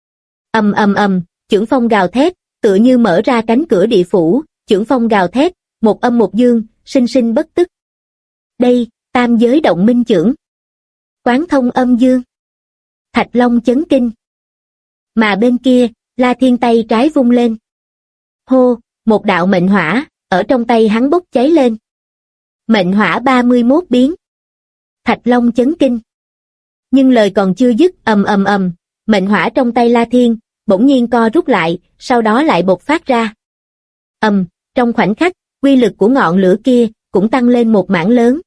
Chưởng phong gào thét, tựa như mở ra cánh cửa địa phủ, chưởng phong gào thét, một âm một dương, sinh sinh bất tức. Đây, tam giới động minh chưởng. Quán thông âm dương. Thạch Long chấn kinh. Mà bên kia, La Thiên tay trái vung lên. Hô, một đạo mệnh hỏa, ở trong tay hắn bốc cháy lên. Mệnh hỏa 31 biến. Thạch Long chấn kinh. Nhưng lời còn chưa dứt, mệnh hỏa trong tay La Thiên, bỗng nhiên co rút lại, sau đó lại bộc phát ra. Trong khoảnh khắc, uy lực của ngọn lửa kia, cũng tăng lên một mảng lớn.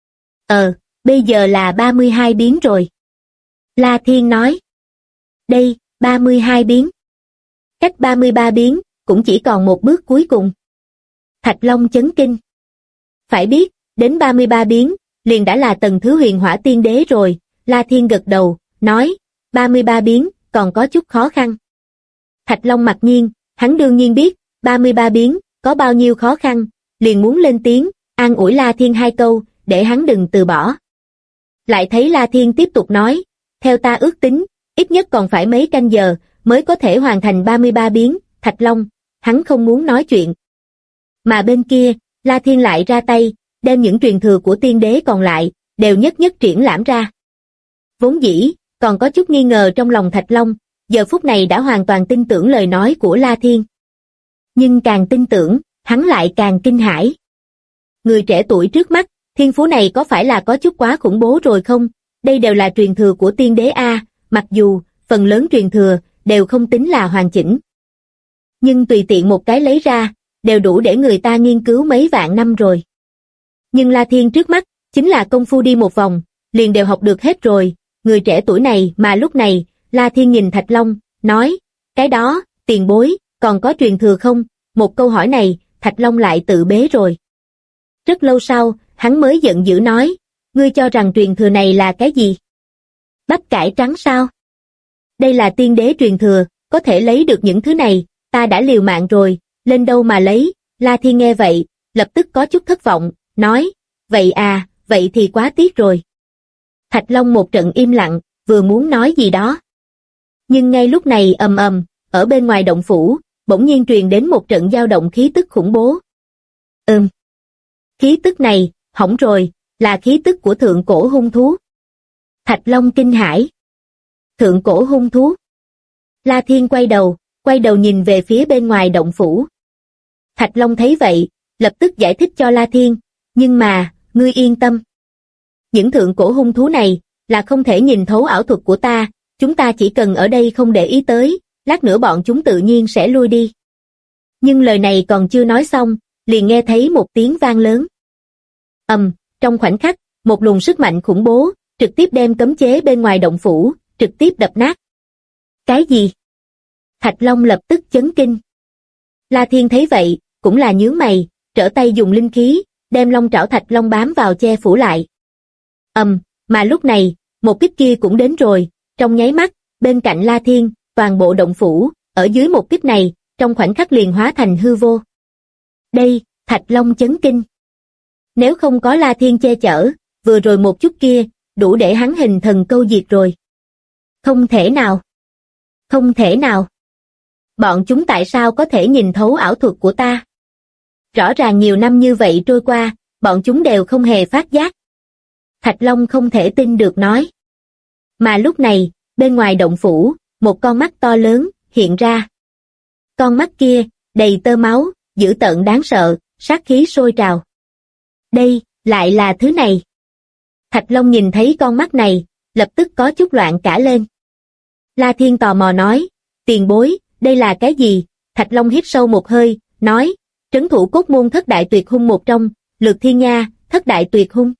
Bây giờ là 32 biến rồi. La Thiên nói. Đây, 32 biến. Cách 33 biến, cũng chỉ còn một bước cuối cùng. Thạch Long chấn kinh. Phải biết, đến 33 biến, liền đã là tầng thứ huyền hỏa tiên đế rồi. La Thiên gật đầu, nói, 33 biến, còn có chút khó khăn. Thạch Long mặc nhiên, hắn đương nhiên biết, 33 biến, có bao nhiêu khó khăn, liền muốn lên tiếng, an ủi La Thiên hai câu, để hắn đừng từ bỏ. Lại thấy La Thiên tiếp tục nói, theo ta ước tính, ít nhất còn phải mấy canh giờ, mới có thể hoàn thành 33 biến. Thạch Long, hắn không muốn nói chuyện. Mà bên kia, La Thiên lại ra tay, đem những truyền thừa của tiên đế còn lại, đều nhất nhất triển lãm ra. Vốn dĩ, còn có chút nghi ngờ trong lòng Thạch Long, giờ phút này đã hoàn toàn tin tưởng lời nói của La Thiên. Nhưng càng tin tưởng, hắn lại càng kinh hãi. Người trẻ tuổi trước mắt, thiên phú này có phải là có chút quá khủng bố rồi không? Đây đều là truyền thừa của tiên đế A, mặc dù, phần lớn truyền thừa, đều không tính là hoàn chỉnh. Nhưng tùy tiện một cái lấy ra, đều đủ để người ta nghiên cứu mấy vạn năm rồi. Nhưng La Thiên trước mắt, chính là công phu đi một vòng, liền đều học được hết rồi. Người trẻ tuổi này mà lúc này, La Thiên nhìn Thạch Long, nói, cái đó, tiền bối, còn có truyền thừa không? Một câu hỏi này, Thạch Long lại tự bế rồi. Rất lâu sau, hắn mới giận dữ nói, ngươi cho rằng truyền thừa này là cái gì? Bắp cải trắng sao? Đây là tiên đế truyền thừa, có thể lấy được những thứ này, ta đã liều mạng rồi, lên đâu mà lấy. La Thiên nghe vậy, lập tức có chút thất vọng, nói, vậy à, vậy thì quá tiếc rồi. Thạch Long một trận im lặng, vừa muốn nói gì đó. Nhưng ngay lúc này ầm ầm, ở bên ngoài động phủ, bỗng nhiên truyền đến một trận dao động khí tức khủng bố. Khí tức này, hỏng rồi, là khí tức của thượng cổ hung thú. Thạch Long kinh hãi. Thượng cổ hung thú. La Thiên quay đầu nhìn về phía bên ngoài động phủ. Thạch Long thấy vậy, lập tức giải thích cho La Thiên, nhưng mà, ngươi yên tâm. Những thượng cổ hung thú này, là không thể nhìn thấu ảo thuật của ta, chúng ta chỉ cần ở đây không để ý tới, lát nữa bọn chúng tự nhiên sẽ lui đi. Nhưng lời này còn chưa nói xong, liền nghe thấy một tiếng vang lớn. Trong khoảnh khắc, một luồng sức mạnh khủng bố, trực tiếp đem cấm chế bên ngoài động phủ, trực tiếp đập nát. Cái gì? Thạch Long lập tức chấn kinh. La Thiên thấy vậy, cũng là nhướng mày, trở tay dùng linh khí, đem long trảo Thạch Long bám vào che phủ lại. Mà lúc này, một kích kia cũng đến rồi, trong nháy mắt, bên cạnh La Thiên, toàn bộ động phủ, ở dưới một kích này, trong khoảnh khắc liền hóa thành hư vô. Đây, Thạch Long chấn kinh. Nếu không có La Thiên che chở, vừa rồi một chút kia, đủ để hắn hình thần câu diệt rồi. Không thể nào. Không thể nào. Bọn chúng tại sao có thể nhìn thấu ảo thuật của ta? Rõ ràng nhiều năm như vậy trôi qua, bọn chúng đều không hề phát giác. Thạch Long không thể tin được nói. Mà lúc này, bên ngoài động phủ, một con mắt to lớn, hiện ra. Con mắt kia, đầy tơ máu, dữ tợn đáng sợ, sát khí sôi trào. Đây, lại là thứ này. Thạch Long nhìn thấy con mắt này, lập tức có chút loạn cả lên. La Thiên tò mò nói, tiền bối, đây là cái gì? Thạch Long hít sâu một hơi, nói, trấn thủ cốt môn thất đại tuyệt hung một trong, Lược Thiên Nha, thất đại tuyệt hung.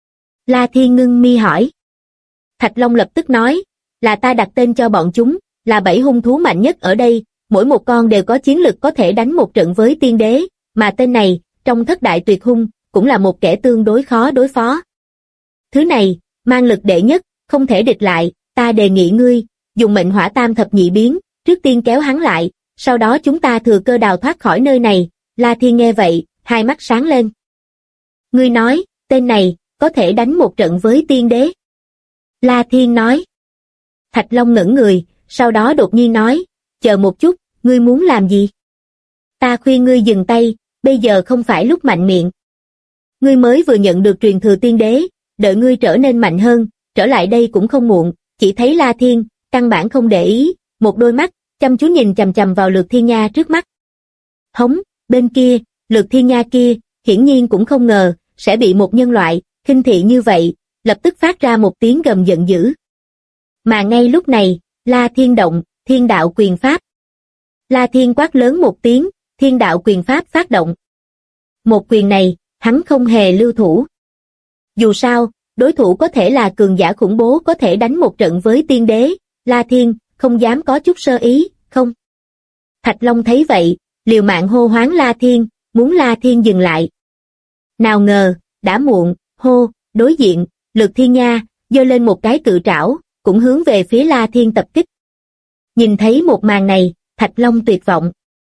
La Thiên ngưng mi hỏi. Thạch Long lập tức nói, là ta đặt tên cho bọn chúng, là 7 hung thú mạnh nhất ở đây, mỗi một con đều có chiến lực có thể đánh một trận với tiên đế, mà tên này, trong thất đại tuyệt hung, cũng là một kẻ tương đối khó đối phó. Thứ này, mang lực đệ nhất, không thể địch lại, ta đề nghị ngươi, dùng mệnh hỏa tam thập nhị biến, trước tiên kéo hắn lại, sau đó chúng ta thừa cơ đào thoát khỏi nơi này. La Thiên nghe vậy, hai mắt sáng lên. Ngươi nói, tên này, có thể đánh một trận với tiên đế. La Thiên nói. Thạch Long ngẩn người, sau đó đột nhiên nói, chờ một chút, ngươi muốn làm gì? Ta khuyên ngươi dừng tay, bây giờ không phải lúc mạnh miệng. Ngươi mới vừa nhận được truyền thừa tiên đế, đợi ngươi trở nên mạnh hơn, trở lại đây cũng không muộn. Chỉ thấy La Thiên, căn bản không để ý, một đôi mắt, chăm chú nhìn chằm chằm vào Lược Thiên Nha trước mắt. Hống, bên kia, Lược Thiên Nha kia, hiển nhiên cũng không ngờ, sẽ bị một nhân loại, khinh thị như vậy, lập tức phát ra một tiếng gầm giận dữ. Mà ngay lúc này, La Thiên động, thiên đạo quyền pháp. La Thiên quát lớn một tiếng, thiên đạo quyền pháp phát động. Một quyền này, hắn không hề lưu thủ. Dù sao, đối thủ có thể là cường giả khủng bố có thể đánh một trận với tiên đế, La Thiên không dám có chút sơ ý, không. Thạch Long thấy vậy, liều mạng hô hoán La Thiên, muốn La Thiên dừng lại. Nào ngờ, đã muộn, hô, đối diện, Lược Thiên Nha, giơ lên một cái cự trảo, cũng hướng về phía La Thiên tập kích. Nhìn thấy một màn này, Thạch Long tuyệt vọng.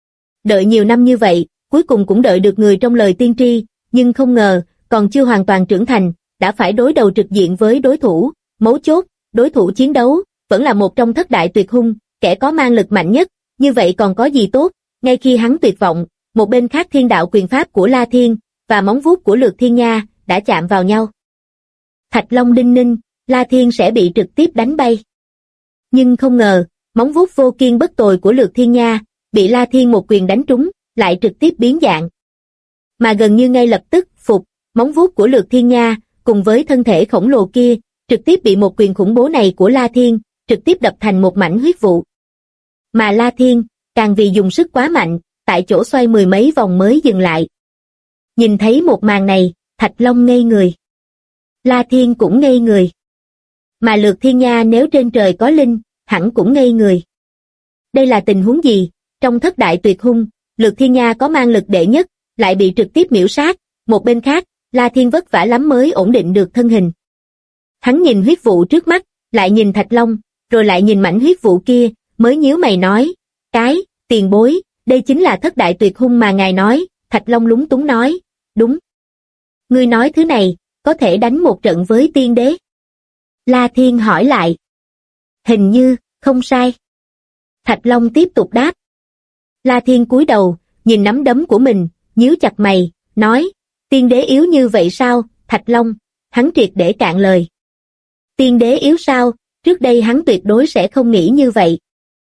Đợi nhiều năm như vậy, cuối cùng cũng đợi được người trong lời tiên tri, nhưng không ngờ, còn chưa hoàn toàn trưởng thành, đã phải đối đầu trực diện với đối thủ, mấu chốt, đối thủ chiến đấu, vẫn là một trong thất đại tuyệt hung, kẻ có mang lực mạnh nhất, như vậy còn có gì tốt, ngay khi hắn tuyệt vọng, một bên khác thiên đạo quyền pháp của La Thiên, và móng vuốt của Lược Thiên Nha, đã chạm vào nhau. Thạch Long đinh ninh, La Thiên sẽ bị trực tiếp đánh bay. Nhưng không ngờ, móng vuốt vô kiên bất tồi của Lược Thiên Nha, bị La Thiên một quyền đánh trúng, lại trực tiếp biến dạng. Mà gần như ngay lập tức, móng vuốt của Lược Thiên Nha, cùng với thân thể khổng lồ kia, trực tiếp bị một quyền khủng bố này của La Thiên, trực tiếp đập thành một mảnh huyết vụ. Mà La Thiên, càng vì dùng sức quá mạnh, tại chỗ xoay mười mấy vòng mới dừng lại. Nhìn thấy một màn này, Thạch Long ngây người. La Thiên cũng ngây người. Mà Lược Thiên Nha nếu trên trời có linh, hẳn cũng ngây người. Đây là tình huống gì? trong thất đại tuyệt hung, Lược Thiên Nha có mang lực đệ nhất, lại bị trực tiếp miễu sát, một bên khác, La Thiên vất vả lắm mới ổn định được thân hình. Hắn nhìn huyết vụ trước mắt, lại nhìn Thạch Long, rồi lại nhìn mảnh huyết vụ kia, mới nhíu mày nói, tiền bối, đây chính là thất đại tuyệt hung mà ngài nói. Thạch Long lúng túng nói, đúng. Ngươi nói thứ này, có thể đánh một trận với tiên đế. La Thiên hỏi lại. Hình như, không sai. Thạch Long tiếp tục đáp. La Thiên cúi đầu, nhìn nắm đấm của mình, nhíu chặt mày, nói, tiên đế yếu như vậy sao? Thạch Long, hắn triệt để cạn lời. Tiên đế yếu sao? Trước đây hắn tuyệt đối sẽ không nghĩ như vậy.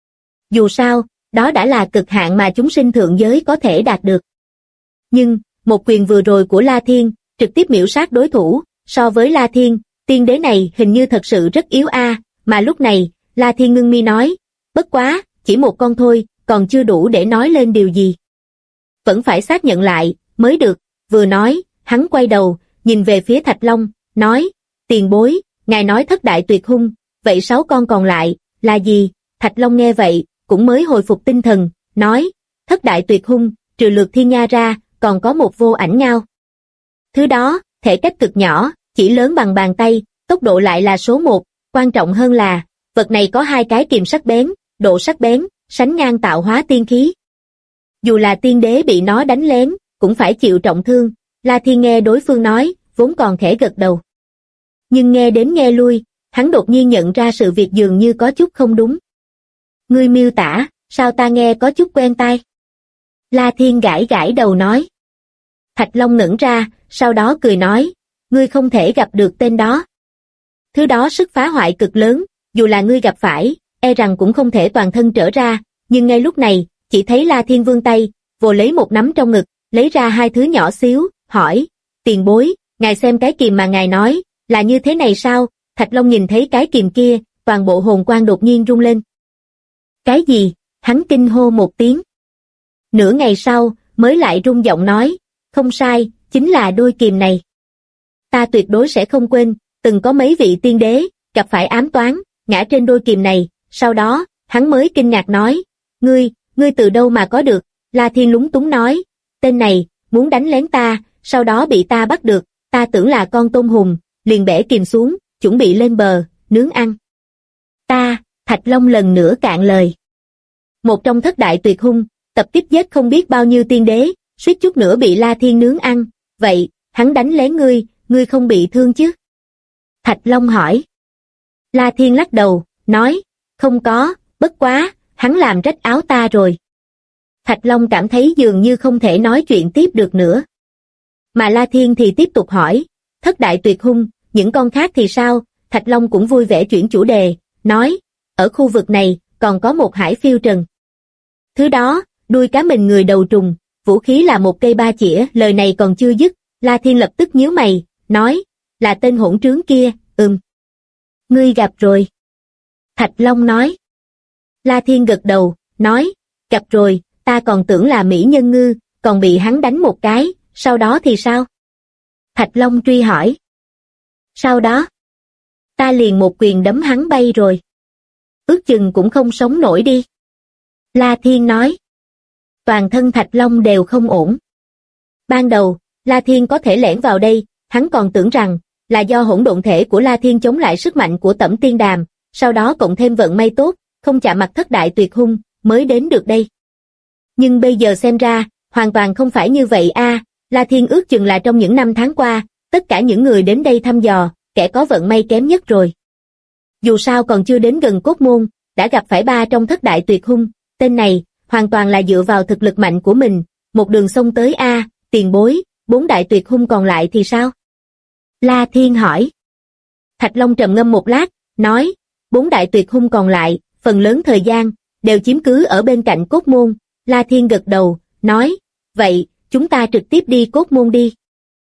Dù sao, đó đã là cực hạn mà chúng sinh thượng giới có thể đạt được. Nhưng, một quyền vừa rồi của La Thiên, trực tiếp miễu sát đối thủ, so với La Thiên, tiên đế này hình như thật sự rất yếu mà lúc này, La Thiên ngưng mi nói, bất quá, chỉ một con thôi, còn chưa đủ để nói lên điều gì. Vẫn phải xác nhận lại, mới được, vừa nói, hắn quay đầu, nhìn về phía Thạch Long, nói, tiền bối, ngài nói thất đại tuyệt hung, vậy 6 con còn lại, là gì? Thạch Long nghe vậy, cũng mới hồi phục tinh thần, nói, thất đại tuyệt hung, trừ Lược Thiên Nha ra, còn có một vô ảnh ngao. Thứ đó, thể cách cực nhỏ, chỉ lớn bằng bàn tay, tốc độ lại là số 1, quan trọng hơn là, vật này có 2 cái kìm sắc bén, độ sắc bén, sánh ngang tạo hóa tiên khí. Dù là tiên đế bị nó đánh lén, cũng phải chịu trọng thương. La Thiên nghe đối phương nói, vốn còn khẽ gật đầu. Nhưng nghe đến nghe lui, hắn đột nhiên nhận ra sự việc dường như có chút không đúng. Ngươi miêu tả, sao ta nghe có chút quen tai? La Thiên gãi gãi đầu nói. Thạch Long ngẩn ra, sau đó cười nói, ngươi không thể gặp được tên đó. Thứ đó sức phá hoại cực lớn, dù là ngươi gặp phải, e rằng cũng không thể toàn thân trở ra, nhưng ngay lúc này, chỉ thấy La Thiên vươn tay, vồ lấy một nắm trong ngực, lấy ra 2 thứ nhỏ xíu, hỏi, tiền bối, ngài xem cái kìm mà ngài nói, là như thế này sao? Thạch Long nhìn thấy cái kìm kia, toàn bộ hồn quang đột nhiên rung lên. Cái gì? Hắn kinh hô một tiếng. Nửa ngày sau, mới lại rung giọng nói, không sai, chính là đôi kìm này. Ta tuyệt đối sẽ không quên, từng có mấy vị tiên đế, gặp phải ám toán, ngã trên đôi kìm này, sau đó, hắn mới kinh ngạc nói, ngươi từ đâu mà có được? La Thiên lúng túng nói, tên này, muốn đánh lén ta, sau đó bị ta bắt được, ta tưởng là con tôm hùm, liền bẻ kìm xuống, chuẩn bị lên bờ, nướng ăn. Thạch Long lần nữa cạn lời. Một trong thất đại tuyệt hung, tập kích giết không biết bao nhiêu tiên đế, suýt chút nữa bị La Thiên nướng ăn, vậy, hắn đánh lén ngươi không bị thương chứ? Thạch Long hỏi. La Thiên lắc đầu, nói, không có, bất quá, hắn làm rách áo ta rồi. Thạch Long cảm thấy dường như không thể nói chuyện tiếp được nữa. Mà La Thiên thì tiếp tục hỏi, thất đại tuyệt hung, những con khác thì sao? Thạch Long cũng vui vẻ chuyển chủ đề, nói, ở khu vực này, còn có một hải phiêu trần. Thứ đó, đuôi cá mình người đầu trùng, vũ khí là một cây ba chĩa, lời này còn chưa dứt, La Thiên lập tức nhíu mày, nói, là tên hỗn trướng kia, Ngươi gặp rồi. Thạch Long nói. La Thiên gật đầu, nói, gặp rồi, ta còn tưởng là mỹ nhân ngư, còn bị hắn đánh một cái, sau đó thì sao? Thạch Long truy hỏi. Sau đó, ta liền một quyền đấm hắn bay rồi. Ước chừng cũng không sống nổi đi. La Thiên nói. Toàn thân Thạch Long đều không ổn. Ban đầu, La Thiên có thể lẻn vào đây, hắn còn tưởng rằng, là do hỗn độn thể của La Thiên chống lại sức mạnh của Tẩm Tiên Đàm, sau đó cộng thêm vận may tốt, không chạm mặt thất đại tuyệt hung, mới đến được đây. Nhưng bây giờ xem ra, hoàn toàn không phải như vậy La Thiên ước chừng là trong những năm tháng qua, tất cả những người đến đây thăm dò, kẻ có vận may kém nhất rồi. Dù sao còn chưa đến gần cốt môn, đã gặp phải 3 trong thất đại tuyệt hung, tên này, hoàn toàn là dựa vào thực lực mạnh của mình, một đường xông tới tiền bối, 4 đại tuyệt hung còn lại thì sao? La Thiên hỏi. Thạch Long trầm ngâm một lát, nói, 4 đại tuyệt hung còn lại, phần lớn thời gian, đều chiếm cứ ở bên cạnh cốt môn. La Thiên gật đầu, nói, vậy, chúng ta trực tiếp đi cốt môn đi.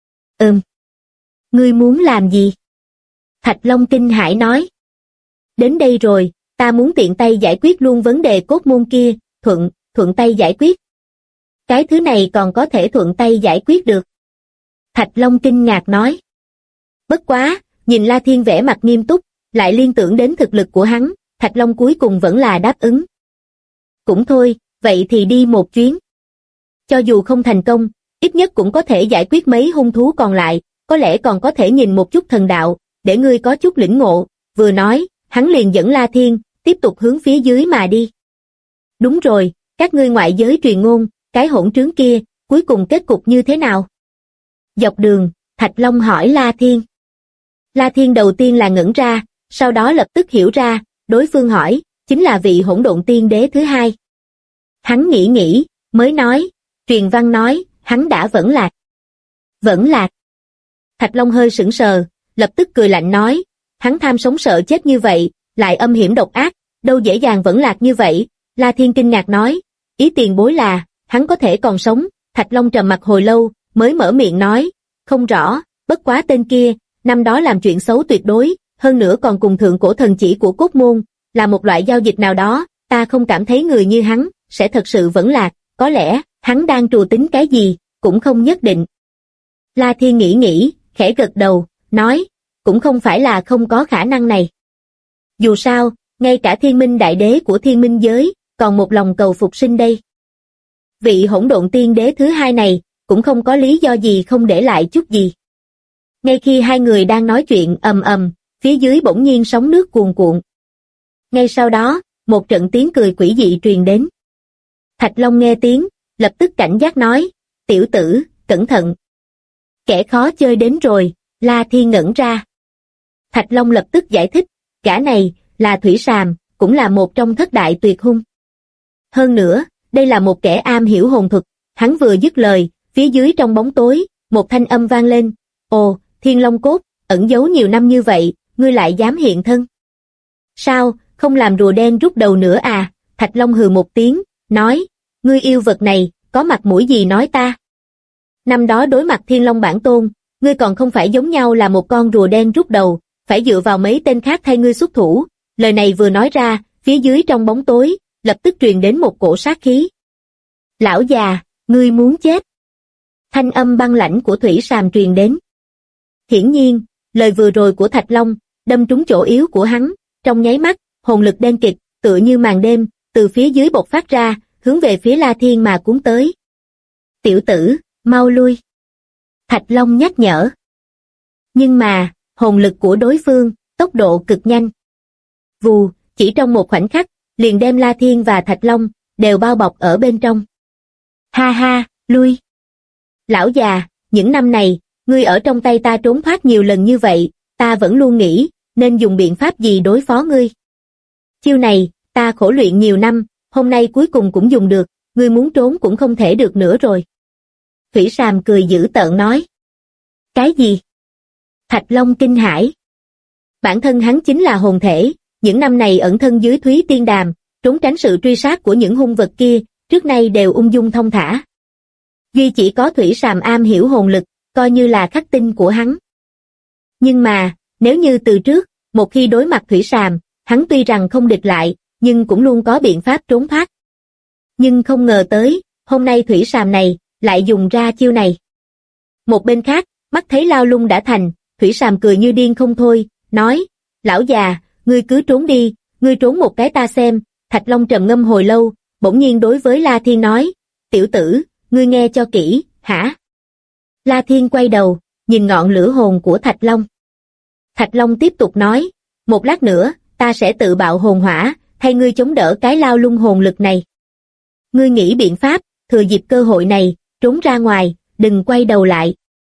Ngươi muốn làm gì? Thạch Long kinh hãi nói. Đến đây rồi, ta muốn tiện tay giải quyết luôn vấn đề cốt môn kia, thuận tay giải quyết. Cái thứ này còn có thể thuận tay giải quyết được. Thạch Long kinh ngạc nói. Bất quá, nhìn La Thiên vẻ mặt nghiêm túc, lại liên tưởng đến thực lực của hắn, Thạch Long cuối cùng vẫn là đáp ứng. Cũng thôi, vậy thì đi một chuyến. Cho dù không thành công, ít nhất cũng có thể giải quyết mấy hung thú còn lại, có lẽ còn có thể nhìn một chút thần đạo, để ngươi có chút lĩnh ngộ. Vừa nói, hắn liền dẫn La Thiên, tiếp tục hướng phía dưới mà đi. Đúng rồi, các ngươi ngoại giới truyền ngôn, cái hỗn trướng kia, cuối cùng kết cục như thế nào? Dọc đường, Thạch Long hỏi La Thiên. La Thiên đầu tiên là ngẩn ra, sau đó lập tức hiểu ra, đối phương hỏi, chính là vị hỗn độn tiên đế thứ hai. Hắn nghĩ, mới nói, truyền văn nói, hắn đã vẫn lạc. Vẫn lạc. Thạch Long hơi sững sờ, lập tức cười lạnh nói, hắn tham sống sợ chết như vậy, lại âm hiểm độc ác, đâu dễ dàng vẫn lạc như vậy. La Thiên kinh ngạc nói, ý tiền bối là, hắn có thể còn sống. Thạch Long trầm mặc hồi lâu, mới mở miệng nói, không rõ, bất quá tên kia, năm đó làm chuyện xấu tuyệt đối, hơn nữa còn cùng thượng cổ thần chỉ của cốt môn, là một loại giao dịch nào đó, ta không cảm thấy người như hắn, sẽ thật sự vẫn lạc, có lẽ, hắn đang trù tính cái gì, cũng không nhất định. La Thiên nghĩ, khẽ gật đầu, nói, cũng không phải là không có khả năng này. Dù sao, ngay cả thiên minh đại đế của thiên minh giới, còn một lòng cầu phục sinh đây. Vị hỗn độn tiên đế thứ hai này, cũng không có lý do gì không để lại chút gì. Ngay khi hai người đang nói chuyện ầm, phía dưới bỗng nhiên sóng nước cuồn cuộn. Ngay sau đó, một trận tiếng cười quỷ dị truyền đến. Thạch Long nghe tiếng, lập tức cảnh giác nói, tiểu tử, cẩn thận. Kẻ khó chơi đến rồi. La Thiên ngẩn ra. Thạch Long lập tức giải thích, gã này, là Thủy Sàm, cũng là một trong thất đại tuyệt hung. Hơn nữa, đây là một kẻ am hiểu hồn thuật. Hắn vừa dứt lời, phía dưới trong bóng tối, một thanh âm vang lên, ồ, Thiên Long cốt, ẩn giấu nhiều năm như vậy, ngươi lại dám hiện thân. Sao, không làm rùa đen rút đầu nữa à? Thạch Long hừ một tiếng, nói, ngươi yêu vật này, có mặt mũi gì nói ta? Năm đó đối mặt Thiên Long bản tôn, ngươi còn không phải giống nhau là một con rùa đen rút đầu, phải dựa vào mấy tên khác thay ngươi xuất thủ. Lời này vừa nói ra, phía dưới trong bóng tối, lập tức truyền đến một cổ sát khí. Lão già, ngươi muốn chết. Thanh âm băng lãnh của Thủy Sàm truyền đến. Hiển nhiên, lời vừa rồi của Thạch Long, đâm trúng chỗ yếu của hắn, trong nháy mắt, hồn lực đen kịt, tựa như màn đêm, từ phía dưới bộc phát ra, hướng về phía La Thiên mà cuốn tới. Tiểu tử, mau lui. Thạch Long nhắc nhở. Nhưng mà, hồn lực của đối phương, tốc độ cực nhanh. Vù, chỉ trong một khoảnh khắc, liền đem La Thiên và Thạch Long, đều bao bọc ở bên trong. Ha ha, lui. Lão già, những năm này, ngươi ở trong tay ta trốn thoát nhiều lần như vậy, ta vẫn luôn nghĩ, nên dùng biện pháp gì đối phó ngươi. Chiêu này, ta khổ luyện nhiều năm, hôm nay cuối cùng cũng dùng được, ngươi muốn trốn cũng không thể được nữa rồi. Thủy Sàm cười dữ tợn nói. Cái gì? Thạch Long kinh hãi. Bản thân hắn chính là hồn thể, những năm này ẩn thân dưới Thúy Tiên Đàm, trốn tránh sự truy sát của những hung vật kia, trước nay đều ung dung thông thả. Duy chỉ có Thủy Sàm am hiểu hồn lực, coi như là khắc tinh của hắn. Nhưng mà, nếu như từ trước, một khi đối mặt Thủy Sàm, hắn tuy rằng không địch lại, nhưng cũng luôn có biện pháp trốn thoát. Nhưng không ngờ tới, hôm nay Thủy Sàm này, lại dùng ra chiêu này. Một bên khác, mắt thấy lao lung đã thành, Thủy Sàm cười như điên không thôi, nói, lão già, ngươi cứ trốn đi, ngươi trốn một cái ta xem. Thạch Long trầm ngâm hồi lâu, bỗng nhiên đối với La Thiên nói, tiểu tử, ngươi nghe cho kỹ, hả? La Thiên quay đầu, nhìn ngọn lửa hồn của Thạch Long. Thạch Long tiếp tục nói, một lát nữa, ta sẽ tự bạo hồn hỏa, thay ngươi chống đỡ cái lao lung hồn lực này. Ngươi nghĩ biện pháp, thừa dịp cơ hội này, trốn ra ngoài, đừng quay đầu lại.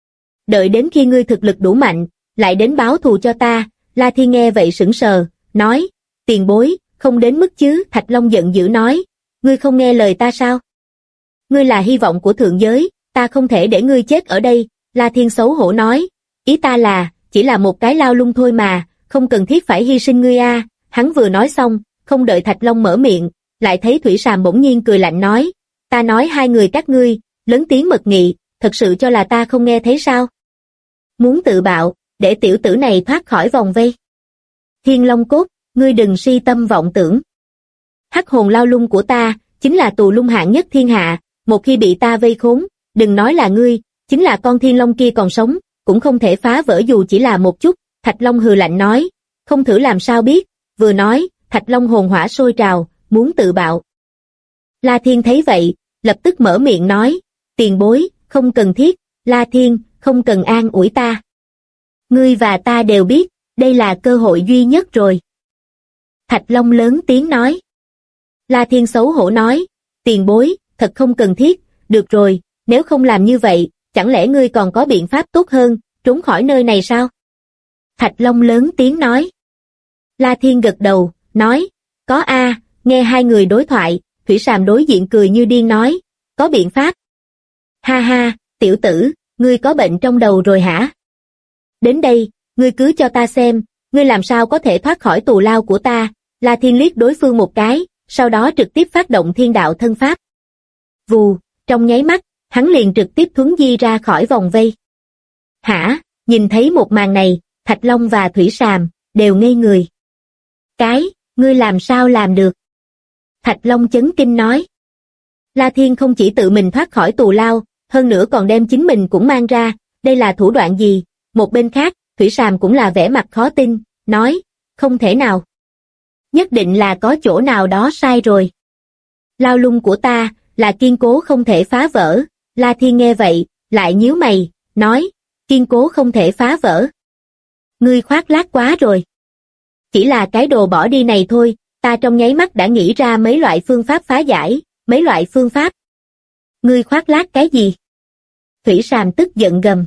Đợi đến khi ngươi thực lực đủ mạnh, lại đến báo thù cho ta. La Thiên nghe vậy sững sờ, nói, tiền bối, không đến mức chứ. Thạch Long giận dữ nói, ngươi không nghe lời ta sao? Ngươi là hy vọng của thượng giới, ta không thể để ngươi chết ở đây. La Thiên xấu hổ nói, ý ta là, chỉ là một cái lao lung thôi mà, không cần thiết phải hy sinh ngươi a. Hắn vừa nói xong, không đợi Thạch Long mở miệng, lại thấy Thủy Sàm bỗng nhiên cười lạnh nói, ta nói hai người các ngươi, lớn tiếng mật nghị, thật sự cho là ta không nghe thấy sao? Muốn tự bạo, để tiểu tử này thoát khỏi vòng vây. Thiên Long cốt, ngươi đừng si tâm vọng tưởng. Hắc hồn lao lung của ta, chính là tù lung hạng nhất thiên hạ, một khi bị ta vây khốn, đừng nói là ngươi, chính là con thiên long kia còn sống, cũng không thể phá vỡ dù chỉ là một chút. Thạch Long hừ lạnh nói, không thử làm sao biết. Vừa nói, Thạch Long hồn hỏa sôi trào, muốn tự bạo. La Thiên thấy vậy, lập tức mở miệng nói, tiền bối, không cần thiết, La Thiên, không cần an ủi ta. Ngươi và ta đều biết, đây là cơ hội duy nhất rồi. Thạch Long lớn tiếng nói. La Thiên xấu hổ nói, tiền bối, thật không cần thiết, được rồi, nếu không làm như vậy, chẳng lẽ ngươi còn có biện pháp tốt hơn, trốn khỏi nơi này sao? Thạch Long lớn tiếng nói. La Thiên gật đầu, nói, có a. Nghe hai người đối thoại, Thủy Sàm đối diện cười như điên nói, có biện pháp. Ha ha, tiểu tử, ngươi có bệnh trong đầu rồi hả? Đến đây, ngươi cứ cho ta xem, ngươi làm sao có thể thoát khỏi tù lao của ta. La Thiên liếc đối phương một cái, sau đó trực tiếp phát động thiên đạo thân pháp. Vù, trong nháy mắt, hắn liền trực tiếp thuấn di ra khỏi vòng vây. Hả, nhìn thấy một màn này, Thạch Long và Thủy Sàm đều ngây người. Ngươi làm sao làm được? Thạch Long chấn kinh nói. La Thiên không chỉ tự mình thoát khỏi tù lao, hơn nữa còn đem chính mình cũng mang ra, đây là thủ đoạn gì? Một bên khác, Thủy Sàm cũng là vẻ mặt khó tin, nói, không thể nào. Nhất định là có chỗ nào đó sai rồi. Lao lung của ta, là kiên cố không thể phá vỡ. La Thiên nghe vậy, lại nhíu mày, nói, kiên cố không thể phá vỡ. Ngươi khoác lác quá rồi. Chỉ là cái đồ bỏ đi này thôi, ta trong nháy mắt đã nghĩ ra mấy loại phương pháp phá giải, mấy loại phương pháp. Ngươi khoác lác cái gì? Thủy Sàm tức giận gầm.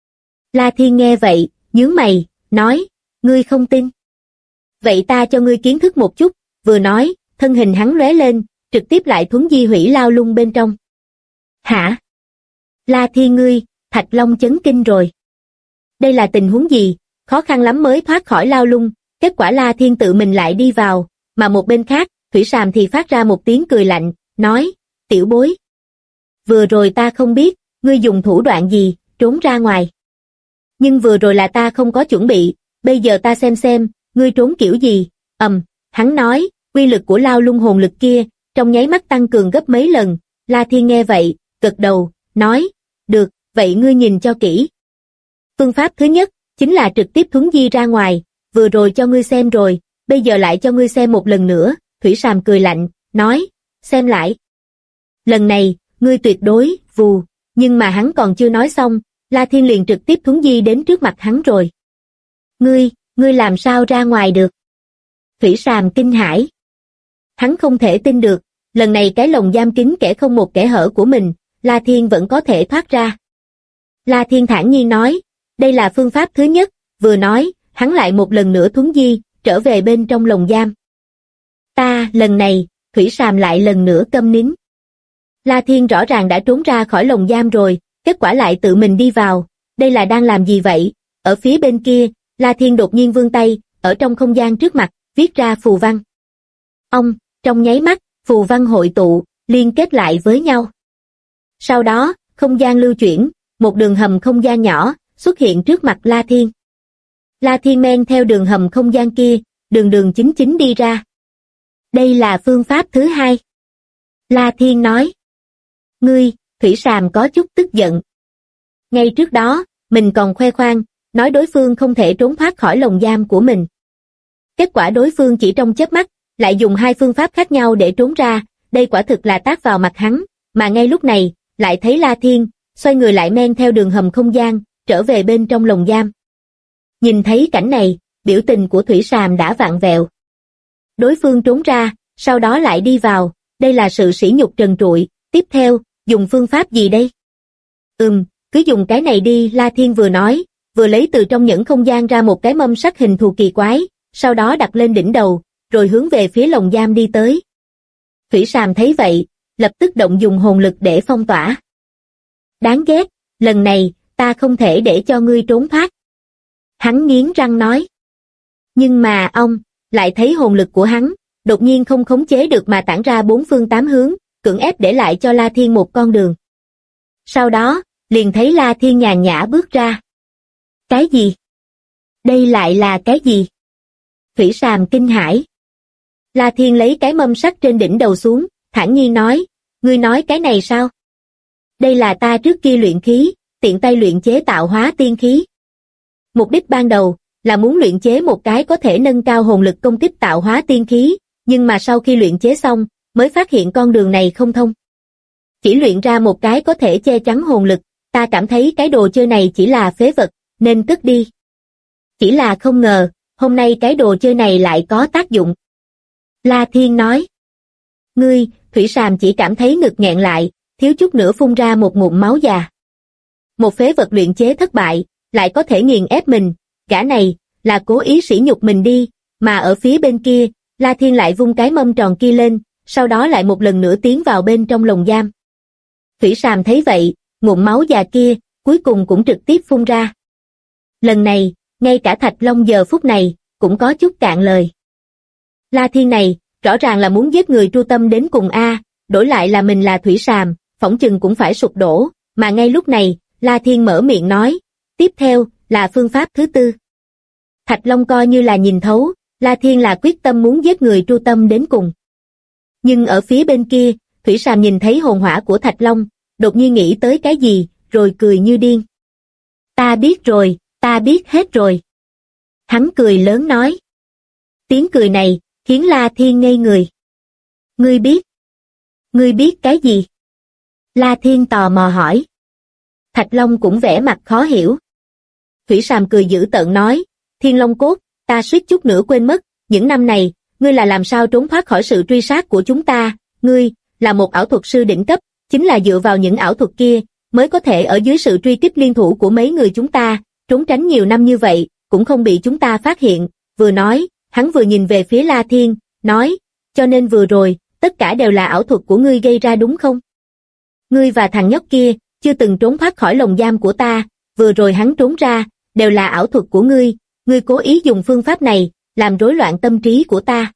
La Thiên nghe vậy, nhướng mày, nói, ngươi không tin. Vậy ta cho ngươi kiến thức một chút, vừa nói, thân hình hắn lóe lên, trực tiếp lại thuấn di hủy lao lung bên trong. Hả? La Thiên ngươi, Thạch Long chấn kinh rồi. Đây là tình huống gì, khó khăn lắm mới thoát khỏi lao lung, kết quả La Thiên tự mình lại đi vào, mà một bên khác, Thủy Sàm thì phát ra một tiếng cười lạnh, nói, tiểu bối. Vừa rồi ta không biết, ngươi dùng thủ đoạn gì, trốn ra ngoài. Nhưng vừa rồi là ta không có chuẩn bị, bây giờ ta xem, ngươi trốn kiểu gì, hắn nói, uy lực của lao lung hồn lực kia, trong nháy mắt tăng cường gấp mấy lần, La Thiên nghe vậy, gật đầu, nói, được, vậy ngươi nhìn cho kỹ. Phương pháp thứ nhất, chính là trực tiếp thuấn di ra ngoài, vừa rồi cho ngươi xem rồi, bây giờ lại cho ngươi xem một lần nữa, Thủy Sàm cười lạnh, nói, xem lại. Lần này, ngươi tuyệt đối, vù, nhưng mà hắn còn chưa nói xong, La Thiên liền trực tiếp thuấn di đến trước mặt hắn rồi. Ngươi làm sao ra ngoài được? Thủy Sàm kinh hãi. Hắn không thể tin được, lần này cái lồng giam kín kẽ không một kẽ hở của mình, La Thiên vẫn có thể thoát ra. La Thiên thản nhiên nói, đây là phương pháp thứ nhất, vừa nói, hắn lại một lần nữa thuấn di, trở về bên trong lồng giam. Lần này, Thủy Sàm lại lần nữa câm nín. La Thiên rõ ràng đã trốn ra khỏi lồng giam rồi, kết quả lại tự mình đi vào, đây là đang làm gì vậy? Ở phía bên kia, La Thiên đột nhiên vươn tay, ở trong không gian trước mặt, viết ra phù văn. Trong nháy mắt, phù văn hội tụ, liên kết lại với nhau. Sau đó, không gian lưu chuyển, một đường hầm không gian nhỏ, xuất hiện trước mặt La Thiên. La Thiên men theo đường hầm không gian kia, đường chính đi ra. Đây là phương pháp thứ hai. La Thiên nói. Ngươi, Thủy Sàm có chút tức giận. Ngay trước đó, mình còn khoe khoang, nói đối phương không thể trốn thoát khỏi lồng giam của mình. Kết quả đối phương chỉ trong chớp mắt, lại dùng hai phương pháp khác nhau để trốn ra, đây quả thực là tát vào mặt hắn, mà ngay lúc này, lại thấy La Thiên, xoay người lại men theo đường hầm không gian, trở về bên trong lồng giam. Nhìn thấy cảnh này, biểu tình của Thủy Sàm đã vặn vẹo. Đối phương trốn ra, sau đó lại đi vào, đây là sự sỉ nhục trần trụi, tiếp theo, dùng phương pháp gì đây? Cứ dùng cái này đi, La Thiên vừa nói, vừa lấy từ trong những không gian ra một cái mâm sắt hình thù kỳ quái, sau đó đặt lên đỉnh đầu, rồi hướng về phía lồng giam đi tới. Thủy Sàm thấy vậy, lập tức động dùng hồn lực để phong tỏa. Đáng ghét, lần này, ta không thể để cho ngươi trốn thoát. Hắn nghiến răng nói. Nhưng mà ông, lại thấy hồn lực của hắn, đột nhiên không khống chế được mà tản ra bốn phương tám hướng, cưỡng ép để lại cho La Thiên một con đường. Sau đó, liền thấy La Thiên nhàn nhã bước ra. Cái gì? Đây lại là cái gì? Thủy Sàm kinh hãi. La Thiên lấy cái mâm sắt trên đỉnh đầu xuống, thản nhiên nói, ngươi nói cái này sao? Đây là ta trước kia luyện khí, tiện tay luyện chế tạo hóa tiên khí. Mục đích ban đầu là muốn luyện chế một cái có thể nâng cao hồn lực công kích tạo hóa tiên khí, nhưng mà sau khi luyện chế xong, mới phát hiện con đường này không thông. Chỉ luyện ra một cái có thể che chắn hồn lực, ta cảm thấy cái đồ chơi này chỉ là phế vật, nên cất đi. Chỉ là không ngờ, hôm nay cái đồ chơi này lại có tác dụng. La Thiên nói. Ngươi, Thủy Sàm chỉ cảm thấy ngực nghẹn lại, thiếu chút nữa phun ra một ngụm máu già. Một phế vật luyện chế thất bại, lại có thể nghiền ép mình, gã này, là cố ý sỉ nhục mình đi, mà ở phía bên kia, La Thiên lại vung cái mâm tròn kia lên, sau đó lại một lần nữa tiến vào bên trong lồng giam. Thủy Sàm thấy vậy, ngụm máu già kia, cuối cùng cũng trực tiếp phun ra. Lần này, ngay cả Thạch Long giờ phút này, cũng có chút cạn lời. La Thiên này, rõ ràng là muốn giết người tru tâm đến cùng a, đổi lại là mình là Thủy Sàm, phỏng chừng cũng phải sụp đổ, mà ngay lúc này, La Thiên mở miệng nói, tiếp theo, là phương pháp thứ tư. Thạch Long coi như là nhìn thấu, La Thiên là quyết tâm muốn giết người tru tâm đến cùng. Nhưng ở phía bên kia, Thủy Sàm nhìn thấy hồn hỏa của Thạch Long, đột nhiên nghĩ tới cái gì, rồi cười như điên. Ta biết rồi, ta biết hết rồi. Hắn cười lớn nói. Tiếng cười này, khiến La Thiên ngây người. Ngươi biết? Ngươi biết cái gì? La Thiên tò mò hỏi. Thạch Long cũng vẻ mặt khó hiểu. Thủy Sàm cười dữ tợn nói, Thiên Long Cốt, ta suýt chút nữa quên mất, những năm này, ngươi là làm sao trốn thoát khỏi sự truy sát của chúng ta, ngươi, là một ảo thuật sư đỉnh cấp, chính là dựa vào những ảo thuật kia, mới có thể ở dưới sự truy kích liên thủ của mấy người chúng ta, trốn tránh nhiều năm như vậy, cũng không bị chúng ta phát hiện, vừa nói, hắn vừa nhìn về phía La Thiên, nói, cho nên vừa rồi, tất cả đều là ảo thuật của ngươi gây ra đúng không? Ngươi và thằng nhóc kia, chưa từng trốn thoát khỏi lồng giam của ta, vừa rồi hắn trốn ra, đều là ảo thuật của ngươi cố ý dùng phương pháp này, làm rối loạn tâm trí của ta.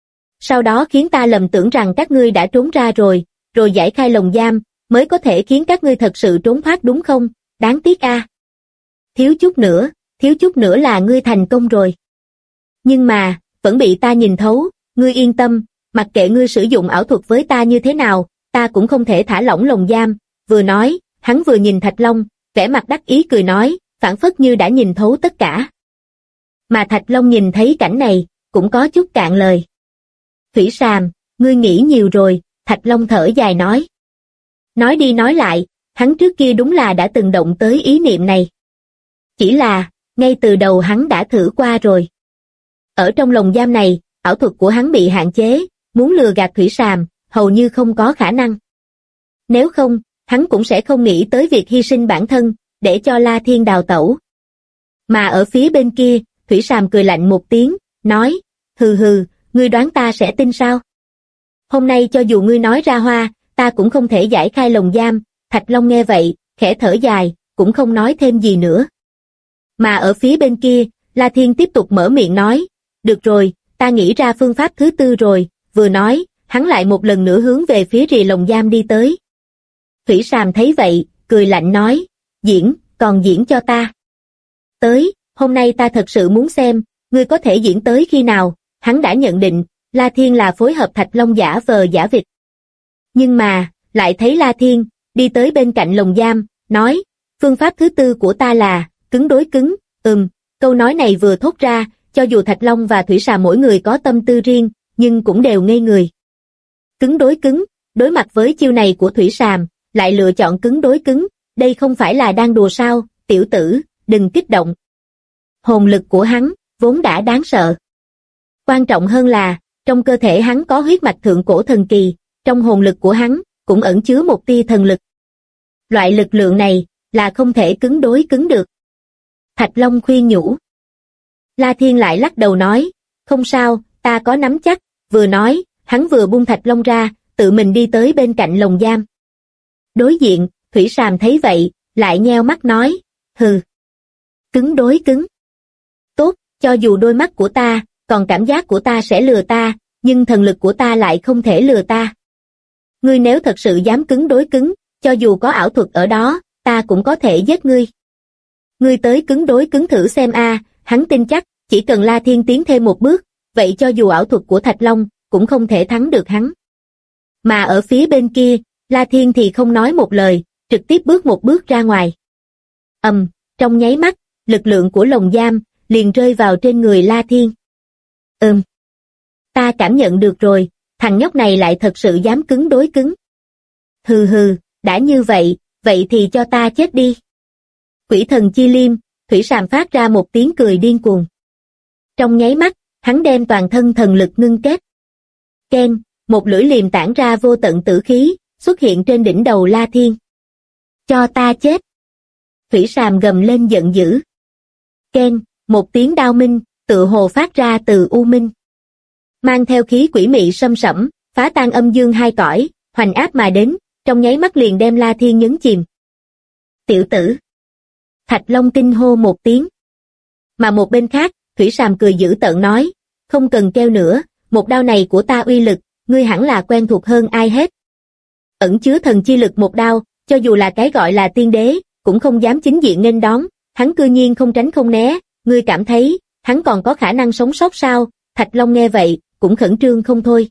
Sau đó khiến ta lầm tưởng rằng các ngươi đã trốn ra rồi giải khai lồng giam, mới có thể khiến các ngươi thật sự trốn thoát đúng không? Đáng tiếc a. Thiếu chút nữa là ngươi thành công rồi. Nhưng mà, vẫn bị ta nhìn thấu, ngươi yên tâm, mặc kệ ngươi sử dụng ảo thuật với ta như thế nào, ta cũng không thể thả lỏng lồng giam. Vừa nói, hắn vừa nhìn Thạch Long, vẻ mặt đắc ý cười nói, phảng phất như đã nhìn thấu tất cả. Mà Thạch Long nhìn thấy cảnh này, cũng có chút cạn lời. Thủy Sàm, ngươi nghĩ nhiều rồi, Thạch Long thở dài nói. Nói đi nói lại, hắn trước kia đúng là đã từng động tới ý niệm này. Chỉ là, ngay từ đầu hắn đã thử qua rồi. Ở trong lồng giam này, ảo thuật của hắn bị hạn chế, muốn lừa gạt Thủy Sàm, hầu như không có khả năng. Nếu không, hắn cũng sẽ không nghĩ tới việc hy sinh bản thân, để cho La Thiên đào tẩu. Mà ở phía bên kia, Thủy Sàm cười lạnh một tiếng, nói, hừ hừ, ngươi đoán ta sẽ tin sao? Hôm nay cho dù ngươi nói ra hoa, ta cũng không thể giải khai lồng giam. Thạch Long nghe vậy, khẽ thở dài, cũng không nói thêm gì nữa. Mà ở phía bên kia, La Thiên tiếp tục mở miệng nói, được rồi, ta nghĩ ra phương pháp thứ tư rồi, vừa nói, hắn lại một lần nữa hướng về phía rìa lồng giam đi tới. Thủy Sàm thấy vậy, cười lạnh nói, còn diễn cho ta. Tới, hôm nay ta thật sự muốn xem, ngươi có thể diễn tới khi nào. Hắn đã nhận định, La Thiên là phối hợp Thạch Long giả vờ giả vịt. Nhưng mà, lại thấy La Thiên, đi tới bên cạnh lồng giam, nói, phương pháp thứ tư của ta là, cứng đối cứng, câu nói này vừa thốt ra, cho dù Thạch Long và Thủy Sàm mỗi người có tâm tư riêng, nhưng cũng đều ngây người. Cứng đối cứng, đối mặt với chiêu này của Thủy Sàm, lại lựa chọn cứng đối cứng, đây không phải là đang đùa sao, tiểu tử, đừng kích động. Hồn lực của hắn, vốn đã đáng sợ. Quan trọng hơn là, trong cơ thể hắn có huyết mạch thượng cổ thần kỳ, trong hồn lực của hắn, cũng ẩn chứa một tia thần lực. Loại lực lượng này, là không thể cứng đối cứng được. Thạch Long khuyên nhủ. La Thiên lại lắc đầu nói, không sao, ta có nắm chắc, vừa nói, hắn vừa buông Thạch Long ra, tự mình đi tới bên cạnh lồng giam. Đối diện, Thủy Sàm thấy vậy, lại nheo mắt nói, hừ. Cứng đối cứng. Tốt, cho dù đôi mắt của ta, còn cảm giác của ta sẽ lừa ta, nhưng thần lực của ta lại không thể lừa ta. Ngươi nếu thật sự dám cứng đối cứng, cho dù có ảo thuật ở đó, ta cũng có thể giết ngươi. Ngươi tới cứng đối cứng thử xem a. Hắn tin chắc, chỉ cần La Thiên tiến thêm một bước, vậy cho dù ảo thuật của Thạch Long, cũng không thể thắng được hắn. Mà ở phía bên kia, La Thiên thì không nói một lời, trực tiếp bước một bước ra ngoài. Trong nháy mắt, lực lượng của lồng giam, liền rơi vào trên người La Thiên. Ta cảm nhận được rồi, thằng nhóc này lại thật sự dám cứng đối cứng. Hừ hừ, đã như vậy, vậy thì cho ta chết đi. Quỷ thần chi liêm, Thủy Sàm phát ra một tiếng cười điên cuồng. Trong nháy mắt, hắn đem toàn thân thần lực ngưng kết. Ken, một lưỡi liềm tản ra vô tận tử khí, xuất hiện trên đỉnh đầu La Thiên. Cho ta chết. Thủy Sàm gầm lên giận dữ. Ken, một tiếng đao minh, tựa hồ phát ra từ u minh. Mang theo khí quỷ mị sâm sẫm, phá tan âm dương hai cõi, hoành áp mà đến, trong nháy mắt liền đem La Thiên nhấn chìm. Tiểu tử. Thạch Long kinh hô một tiếng. Mà một bên khác, Thủy Sàm cười dữ tợn nói, không cần kêu nữa, một đao này của ta uy lực, ngươi hẳn là quen thuộc hơn ai hết. Ẩn chứa thần chi lực một đao, cho dù là cái gọi là tiên đế, cũng không dám chính diện nghênh đón, hắn cư nhiên không tránh không né, ngươi cảm thấy, hắn còn có khả năng sống sót sao? Thạch Long nghe vậy, cũng khẩn trương không thôi.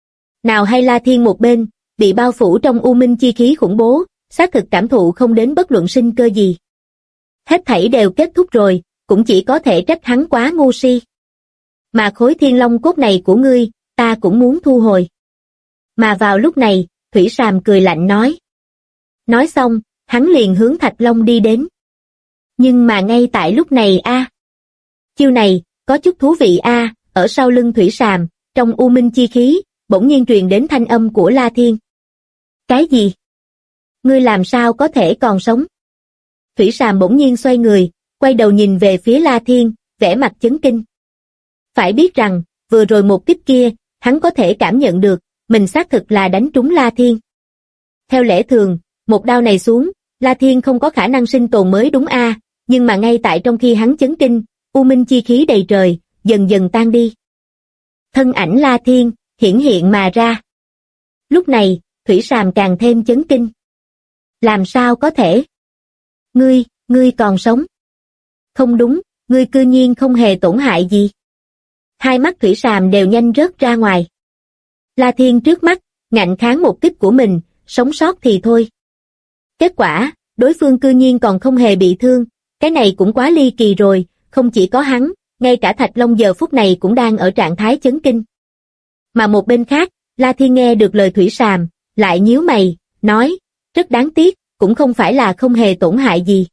Nào hay La Thiên một bên, bị bao phủ trong u minh chi khí khủng bố, xác thực cảm thụ không đến bất luận sinh cơ gì. Hết thảy đều kết thúc rồi, cũng chỉ có thể trách hắn quá ngu si. Mà khối thiên long cốt này của ngươi, ta cũng muốn thu hồi. Mà vào lúc này, Thủy Sàm cười lạnh nói. Nói xong, hắn liền hướng Thạch Long đi đến. Nhưng mà ngay tại lúc này chiêu này, có chút thú vị ở sau lưng Thủy Sàm, trong u minh chi khí, bỗng nhiên truyền đến thanh âm của La Thiên. Cái gì? Ngươi làm sao có thể còn sống? Thủy Sàm bỗng nhiên xoay người, quay đầu nhìn về phía La Thiên, vẻ mặt chấn kinh. Phải biết rằng, vừa rồi một kích kia, hắn có thể cảm nhận được, mình xác thực là đánh trúng La Thiên. Theo lẽ thường, một đao này xuống, La Thiên không có khả năng sinh tồn mới đúng nhưng mà ngay tại trong khi hắn chấn kinh, u minh chi khí đầy trời, dần dần tan đi. Thân ảnh La Thiên, hiển hiện mà ra. Lúc này, Thủy Sàm càng thêm chấn kinh. Làm sao có thể? Ngươi còn sống? Không đúng, ngươi cư nhiên không hề tổn hại gì. Hai mắt Thủy Sàm đều nhanh rớt ra ngoài. La Thiên trước mắt, ngạnh kháng một kích của mình, sống sót thì thôi. Kết quả, đối phương cư nhiên còn không hề bị thương, cái này cũng quá ly kỳ rồi, không chỉ có hắn, ngay cả Thạch Long giờ phút này cũng đang ở trạng thái chấn kinh. Mà một bên khác, La Thiên nghe được lời Thủy Sàm, lại nhíu mày, nói, rất đáng tiếc, cũng không phải là không hề tổn hại gì.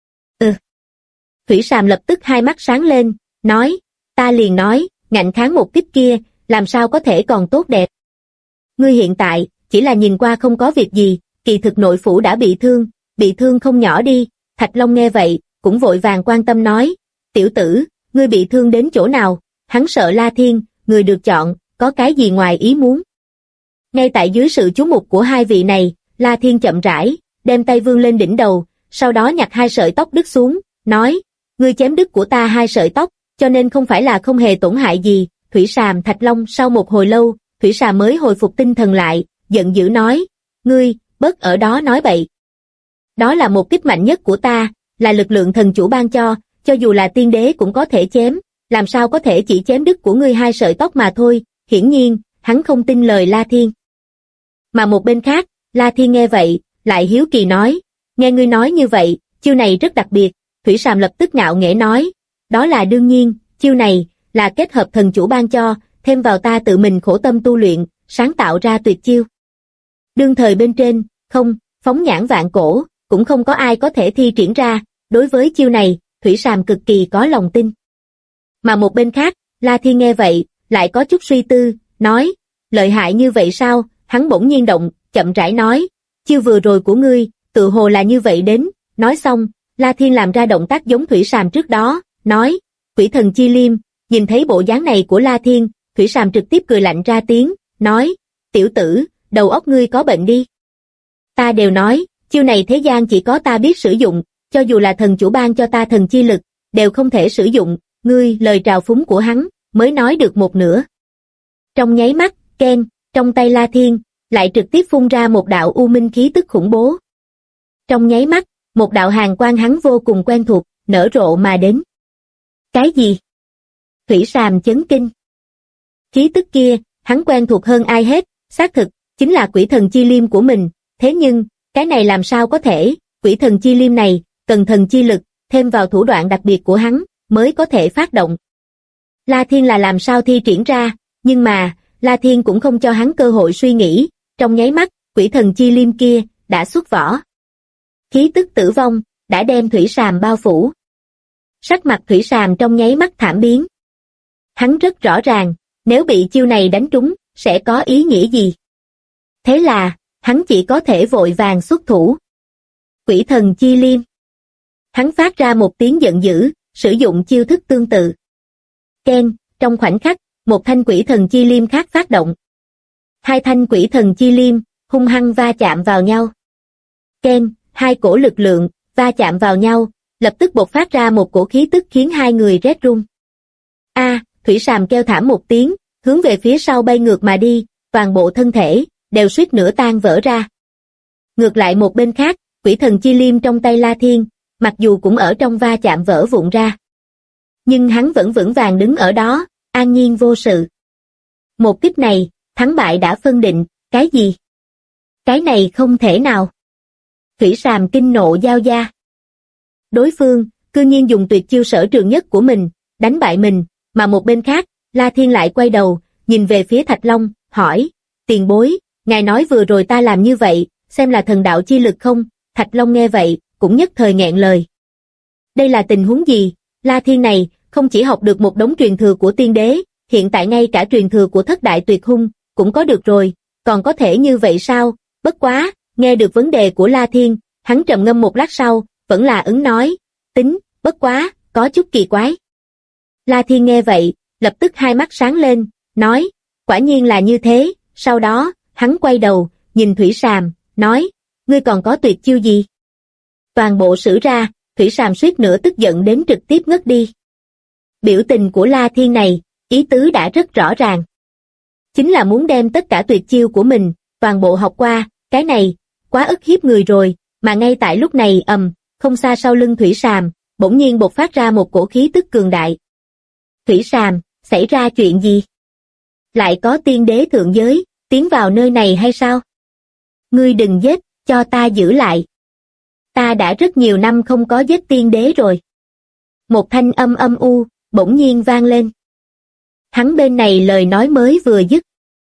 Thủy Sàm lập tức hai mắt sáng lên, nói, ta liền nói, ngạnh kháng một kích kia, làm sao có thể còn tốt đẹp. Ngươi hiện tại, chỉ là nhìn qua không có việc gì, kỳ thực nội phủ đã bị thương không nhỏ đi. Thạch Long nghe vậy, cũng vội vàng quan tâm nói, tiểu tử, ngươi bị thương đến chỗ nào? Hắn sợ La Thiên, người được chọn, có cái gì ngoài ý muốn. Ngay tại dưới sự chú mục của hai vị này, La Thiên chậm rãi, đem tay vươn lên đỉnh đầu, sau đó nhặt hai sợi tóc đứt xuống, nói, ngươi chém đứt của ta hai sợi tóc, cho nên không phải là không hề tổn hại gì. Thủy Sàm Thạch Long sau một hồi lâu, Thủy Sàm mới hồi phục tinh thần lại, giận dữ nói, ngươi, bớt ở đó nói bậy. Đó là một kích mạnh nhất của ta, là lực lượng thần chủ ban cho dù là tiên đế cũng có thể chém, làm sao có thể chỉ chém đứt của ngươi hai sợi tóc mà thôi. Hiển nhiên, hắn không tin lời La Thiên. Mà một bên khác, La Thiên nghe vậy, lại hiếu kỳ nói, nghe ngươi nói như vậy, chiêu này rất đặc biệt. Thủy Sàm lập tức ngạo nghễ nói, đó là đương nhiên, chiêu này là kết hợp thần chủ ban cho, thêm vào ta tự mình khổ tâm tu luyện, sáng tạo ra tuyệt chiêu. Đương thời bên trên, phóng nhãn vạn cổ, cũng không có ai có thể thi triển ra, đối với chiêu này, Thủy Sàm cực kỳ có lòng tin. Mà một bên khác, La Thiên nghe vậy, lại có chút suy tư, nói, lợi hại như vậy sao? Hắn bỗng nhiên động, chậm rãi nói, chiêu vừa rồi của ngươi, tự hồ là như vậy đến. Nói xong, La Thiên làm ra động tác giống Thủy Sàm trước đó, nói, quỷ thần chi liêm. Nhìn thấy bộ dáng này của La Thiên, Thủy Sàm trực tiếp cười lạnh ra tiếng, nói, tiểu tử, đầu óc ngươi có bệnh đi. Ta đều nói, chiêu này thế gian chỉ có ta biết sử dụng, cho dù là thần chủ ban cho ta thần chi lực, đều không thể sử dụng. Ngươi, lời trào phúng của hắn, mới nói được một nửa. Trong nháy mắt, Ken, trong tay La Thiên, lại trực tiếp phun ra một đạo u minh khí tức khủng bố. Trong nháy mắt, một đạo hàn quang hắn vô cùng quen thuộc, nở rộ mà đến. Cái gì? Thủy Sàm chấn kinh. Khí tức kia, hắn quen thuộc hơn ai hết, xác thực, chính là quỷ thần chi liêm của mình. Thế nhưng, cái này làm sao có thể, quỷ thần chi liêm này, cần thần chi lực, thêm vào thủ đoạn đặc biệt của hắn, mới có thể phát động. La Thiên là làm sao thi triển ra, nhưng mà, La Thiên cũng không cho hắn cơ hội suy nghĩ, trong nháy mắt, quỷ thần chi liêm kia đã xuất vỏ. Khí tức tử vong đã đem Thủy Sàm bao phủ. Sắc mặt Thủy Sàm trong nháy mắt thảm biến. Hắn rất rõ ràng, nếu bị chiêu này đánh trúng, sẽ có ý nghĩa gì. Thế là, hắn chỉ có thể vội vàng xuất thủ. Quỷ thần chi liêm. Hắn phát ra một tiếng giận dữ, sử dụng chiêu thức tương tự. Keng, trong khoảnh khắc, một thanh quỷ thần chi liêm khác phát động. Hai thanh quỷ thần chi liêm, hung hăng va chạm vào nhau. Keng, hai cổ lực lượng, va chạm vào nhau, lập tức bộc phát ra một cổ khí tức khiến hai người rét run. Thủy Sàm kêu thảm một tiếng, hướng về phía sau bay ngược mà đi, toàn bộ thân thể đều suýt nữa tan vỡ ra. Ngược lại một bên khác, quỷ thần chi liêm trong tay La Thiên, mặc dù cũng ở trong va chạm vỡ vụn ra, nhưng hắn vẫn vững vàng đứng ở đó, an nhiên vô sự. Một kích này, thắng bại đã phân định. Cái gì? Cái này không thể nào. Thủy Sàm kinh nộ giao gia. Đối phương cư nhiên dùng tuyệt chiêu sở trường nhất của mình đánh bại mình, mà một bên khác, La Thiên lại quay đầu, nhìn về phía Thạch Long, hỏi: "Tiền bối, ngài nói vừa rồi ta làm như vậy, xem là thần đạo chi lực không?" Thạch Long nghe vậy, cũng nhất thời nghẹn lời. Đây là tình huống gì? La Thiên này không chỉ học được một đống truyền thừa của tiên đế, hiện tại ngay cả truyền thừa của thất đại tuyệt hung cũng có được rồi, còn có thể như vậy sao? Bất quá, nghe được vấn đề của La Thiên, hắn trầm ngâm một lát sau, vẫn là ứng nói: "Tính, bất quá, có chút kỳ quái." La Thiên nghe vậy, lập tức hai mắt sáng lên, nói: "Quả nhiên là như thế." Sau đó, hắn quay đầu, nhìn Thủy Sàm, nói: "Ngươi còn có tuyệt chiêu gì?" Toàn bộ sử ra, Thủy Sàm suýt nữa tức giận đến trực tiếp ngất đi. Biểu tình của La Thiên này, ý tứ đã rất rõ ràng. Chính là muốn đem tất cả tuyệt chiêu của mình, toàn bộ học qua, cái này, quá ức hiếp người rồi, mà ngay tại lúc này không xa sau lưng Thủy Sàm, bỗng nhiên bộc phát ra một cổ khí tức cường đại. Thủy Sàm, xảy ra chuyện gì? Lại có tiên đế thượng giới, tiến vào nơi này hay sao? Ngươi đừng giết, cho ta giữ lại. Ta đã rất nhiều năm không có giết tiên đế rồi. Một thanh âm u, bỗng nhiên vang lên. Hắn bên này lời nói mới vừa dứt.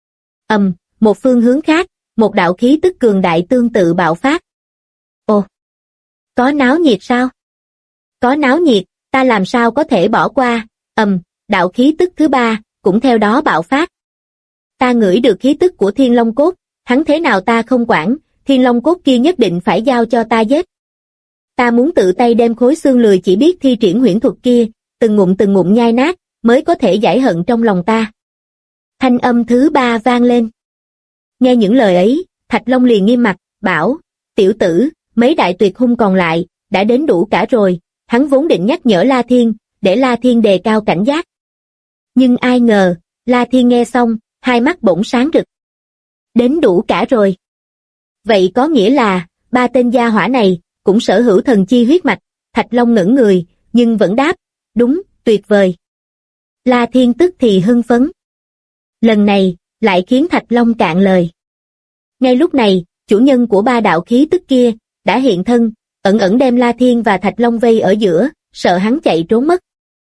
Một phương hướng khác, một đạo khí tức cường đại tương tự bạo phát. Ồ, có náo nhiệt sao? Có náo nhiệt, ta làm sao có thể bỏ qua? Đạo khí tức thứ ba, cũng theo đó bạo phát. Ta ngửi được khí tức của Thiên Long Cốt, hắn thế nào ta không quản, Thiên Long Cốt kia nhất định phải giao cho ta giết. Ta muốn tự tay đem khối xương lười chỉ biết thi triển huyễn thuật kia, từng ngụm nhai nát, mới có thể giải hận trong lòng ta. Thanh âm thứ ba vang lên. Nghe những lời ấy, Thạch Long liền nghiêm mặt, bảo: "Tiểu tử, mấy đại tuyệt hung còn lại, đã đến đủ cả rồi." Hắn vốn định nhắc nhở La Thiên, để La Thiên đề cao cảnh giác. Nhưng ai ngờ, La Thiên nghe xong, hai mắt bỗng sáng rực. Đến đủ cả rồi. Vậy có nghĩa là, ba tên gia hỏa này, cũng sở hữu thần chi huyết mạch. Thạch Long ngẩn người, nhưng vẫn đáp: "Đúng, tuyệt vời." La Thiên tức thì hưng phấn. Lần này, lại khiến Thạch Long cạn lời. Ngay lúc này, chủ nhân của ba đạo khí tức kia, đã hiện thân, ẩn đem La Thiên và Thạch Long vây ở giữa, sợ hắn chạy trốn mất.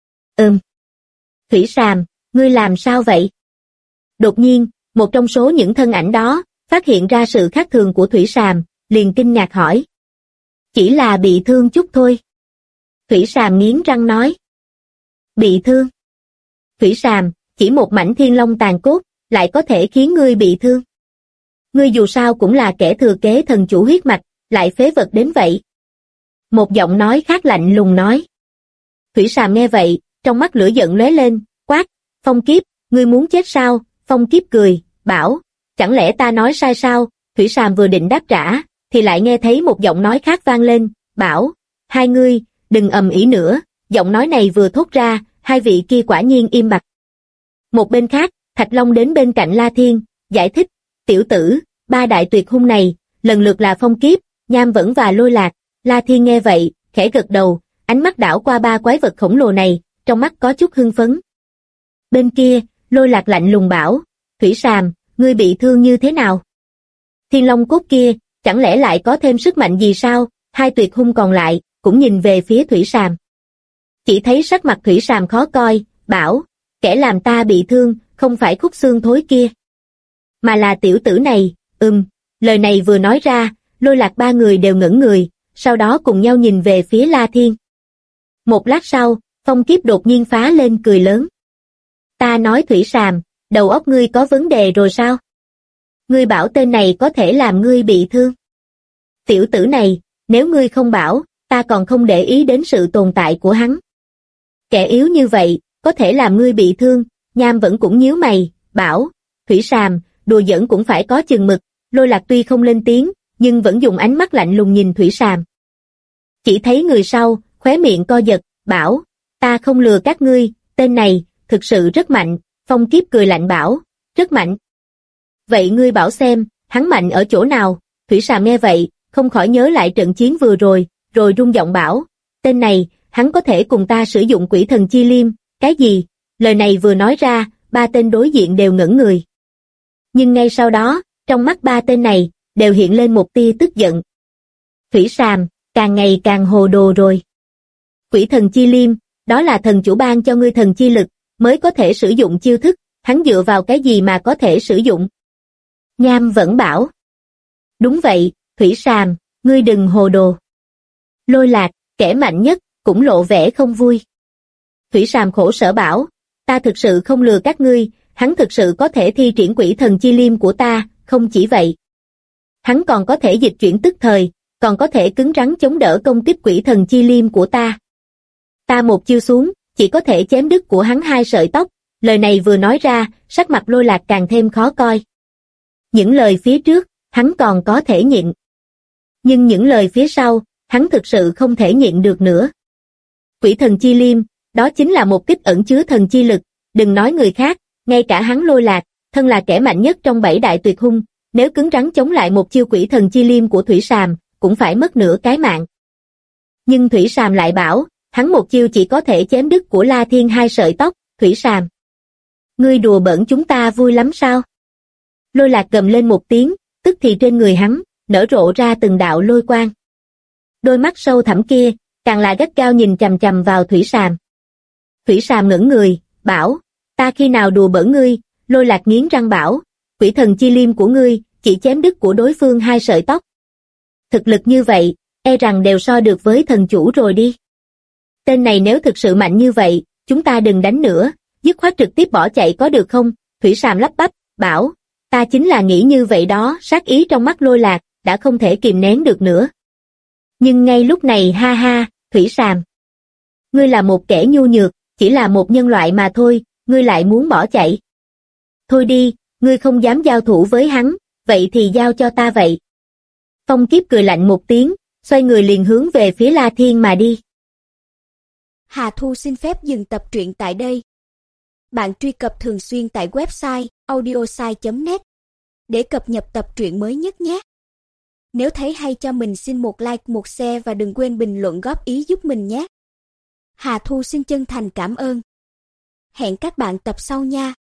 Thủy Sàm, ngươi làm sao vậy? Đột nhiên, một trong số những thân ảnh đó, phát hiện ra sự khác thường của Thủy Sàm, liền kinh ngạc hỏi. Chỉ là bị thương chút thôi. Thủy Sàm nghiến răng nói. Bị thương? Thủy Sàm, chỉ một mảnh thiên long tàn cốt, lại có thể khiến ngươi bị thương. Ngươi dù sao cũng là kẻ thừa kế thần chủ huyết mạch, lại phế vật đến vậy. Một giọng nói khác lạnh lùng nói. Thủy Sàm nghe vậy, trong mắt lửa giận lóe lên, quát, Phong Kiếp, ngươi muốn chết sao? Phong Kiếp cười, bảo, chẳng lẽ ta nói sai sao? Thủy Sàm vừa định đáp trả, thì lại nghe thấy một giọng nói khác vang lên, bảo, hai ngươi, đừng ầm ĩ nữa. Giọng nói này vừa thốt ra, hai vị kia quả nhiên im bặt. Một bên khác, Thạch Long đến bên cạnh La Thiên, giải thích, tiểu tử, ba đại tuyệt hung này, lần lượt là Phong Kiếp, Nham Vẫn và Lôi Lạc. La Thiên nghe vậy, khẽ gật đầu, ánh mắt đảo qua ba quái vật khổng lồ này, trong mắt có chút hưng phấn. Bên kia, Lôi Lạc lạnh lùng bảo, Thủy Sàm, ngươi bị thương như thế nào? Thiên Long cốt kia, chẳng lẽ lại có thêm sức mạnh gì sao? Hai tuyệt hung còn lại, cũng nhìn về phía Thủy Sàm. Chỉ thấy sắc mặt Thủy Sàm khó coi, bảo, kẻ làm ta bị thương, không phải khúc xương thối kia. mà là tiểu tử này. Lời này vừa nói ra, Lôi Lạc ba người đều ngẩn người, sau đó cùng nhau nhìn về phía La Thiên. Một lát sau, Phong Kiếp đột nhiên phá lên cười lớn. Ta nói Thủy Sàm, đầu óc ngươi có vấn đề rồi sao? Ngươi bảo tên này có thể làm ngươi bị thương. Tiểu tử này, nếu ngươi không bảo, ta còn không để ý đến sự tồn tại của hắn. Kẻ yếu như vậy, có thể làm ngươi bị thương. Nham vẫn cũng nhíu mày, bảo, Thủy Sàm, đùa giỡn cũng phải có chừng mực. Lôi Lạc tuy không lên tiếng, nhưng vẫn dùng ánh mắt lạnh lùng nhìn Thủy Sàm. Chỉ thấy người sau, khóe miệng co giật, bảo, ta không lừa các ngươi, tên này, thực sự rất mạnh. Phong Kiếp cười lạnh bảo, rất mạnh. Vậy ngươi bảo xem, hắn mạnh ở chỗ nào? Thủy Sàm nghe vậy, không khỏi nhớ lại trận chiến vừa rồi rung giọng bảo, tên này, hắn có thể cùng ta sử dụng quỷ thần chi liêm. Cái gì? Lời này vừa nói ra, ba tên đối diện đều ngẩn người. Nhưng ngay sau đó, trong mắt ba tên này, đều hiện lên một tia tức giận. Thủy Sàm, càng ngày càng hồ đồ rồi. Quỷ thần chi liêm, đó là thần chủ ban cho ngươi thần chi lực, mới có thể sử dụng chiêu thức, hắn dựa vào cái gì mà có thể sử dụng? Nham vẫn bảo. Đúng vậy, Thủy Sàm, ngươi đừng hồ đồ. Lôi Lạc, kẻ mạnh nhất, cũng lộ vẻ không vui. Thủy Sàm khổ sở bảo, ta thực sự không lừa các ngươi, hắn thực sự có thể thi triển quỷ thần chi liêm của ta, không chỉ vậy. Hắn còn có thể dịch chuyển tức thời, còn có thể cứng rắn chống đỡ công kích quỷ thần chi liêm của ta. Ta một chiêu xuống, chỉ có thể chém đứt của hắn 2 sợi tóc. Lời này vừa nói ra, sắc mặt Lôi Lạc càng thêm khó coi. Những lời phía trước, hắn còn có thể nhịn. Nhưng những lời phía sau, hắn thực sự không thể nhịn được nữa. Quỷ thần chi liêm, đó chính là một kích ẩn chứa thần chi lực, đừng nói người khác, ngay cả hắn Lôi Lạc, thân là kẻ mạnh nhất trong 7 đại tuyệt hung, nếu cứng rắn chống lại một chiêu quỷ thần chi liêm của Thủy Sàm, cũng phải mất nửa cái mạng. Nhưng Thủy Sàm lại bảo, hắn một chiêu chỉ có thể chém đứt của La Thiên 2 sợi tóc. Thủy Sàm, ngươi đùa bỡn chúng ta vui lắm sao? Lôi Lạc gầm lên một tiếng, tức thì trên người hắn, nở rộ ra từng đạo lôi quang. Đôi mắt sâu thẳm kia, càng là gắt gao nhìn chằm chằm vào Thủy Sàm. Thủy Sàm ngẩng người, bảo, ta khi nào đùa bỡn ngươi? Lôi Lạc nghiến răng bảo, quỷ thần chi liêm của ngươi, chỉ chém đứt của đối phương 2 sợi tóc. Thực lực như vậy, e rằng đều so được với thần chủ rồi đi. Tên này nếu thực sự mạnh như vậy, chúng ta đừng đánh nữa, dứt khoát trực tiếp bỏ chạy có được không? Thủy Sàm lắp bắp, bảo, ta chính là nghĩ như vậy đó. Sát ý trong mắt Lôi Lạc, đã không thể kìm nén được nữa. Nhưng ngay lúc này ha ha, Thủy Sàm, ngươi là một kẻ nhu nhược, chỉ là một nhân loại mà thôi, ngươi lại muốn bỏ chạy. Thôi đi, ngươi không dám giao thủ với hắn, vậy thì giao cho ta vậy. Phong Kiếp cười lạnh một tiếng, xoay người liền hướng về phía La Thiên mà đi. Hà Thu xin phép dừng tập truyện tại đây. Bạn truy cập thường xuyên tại website audiosai.net để cập nhật tập truyện mới nhất nhé. Nếu thấy hay cho mình xin một like, một share và đừng quên bình luận góp ý giúp mình nhé. Hà Thu xin chân thành cảm ơn. Hẹn các bạn tập sau nha.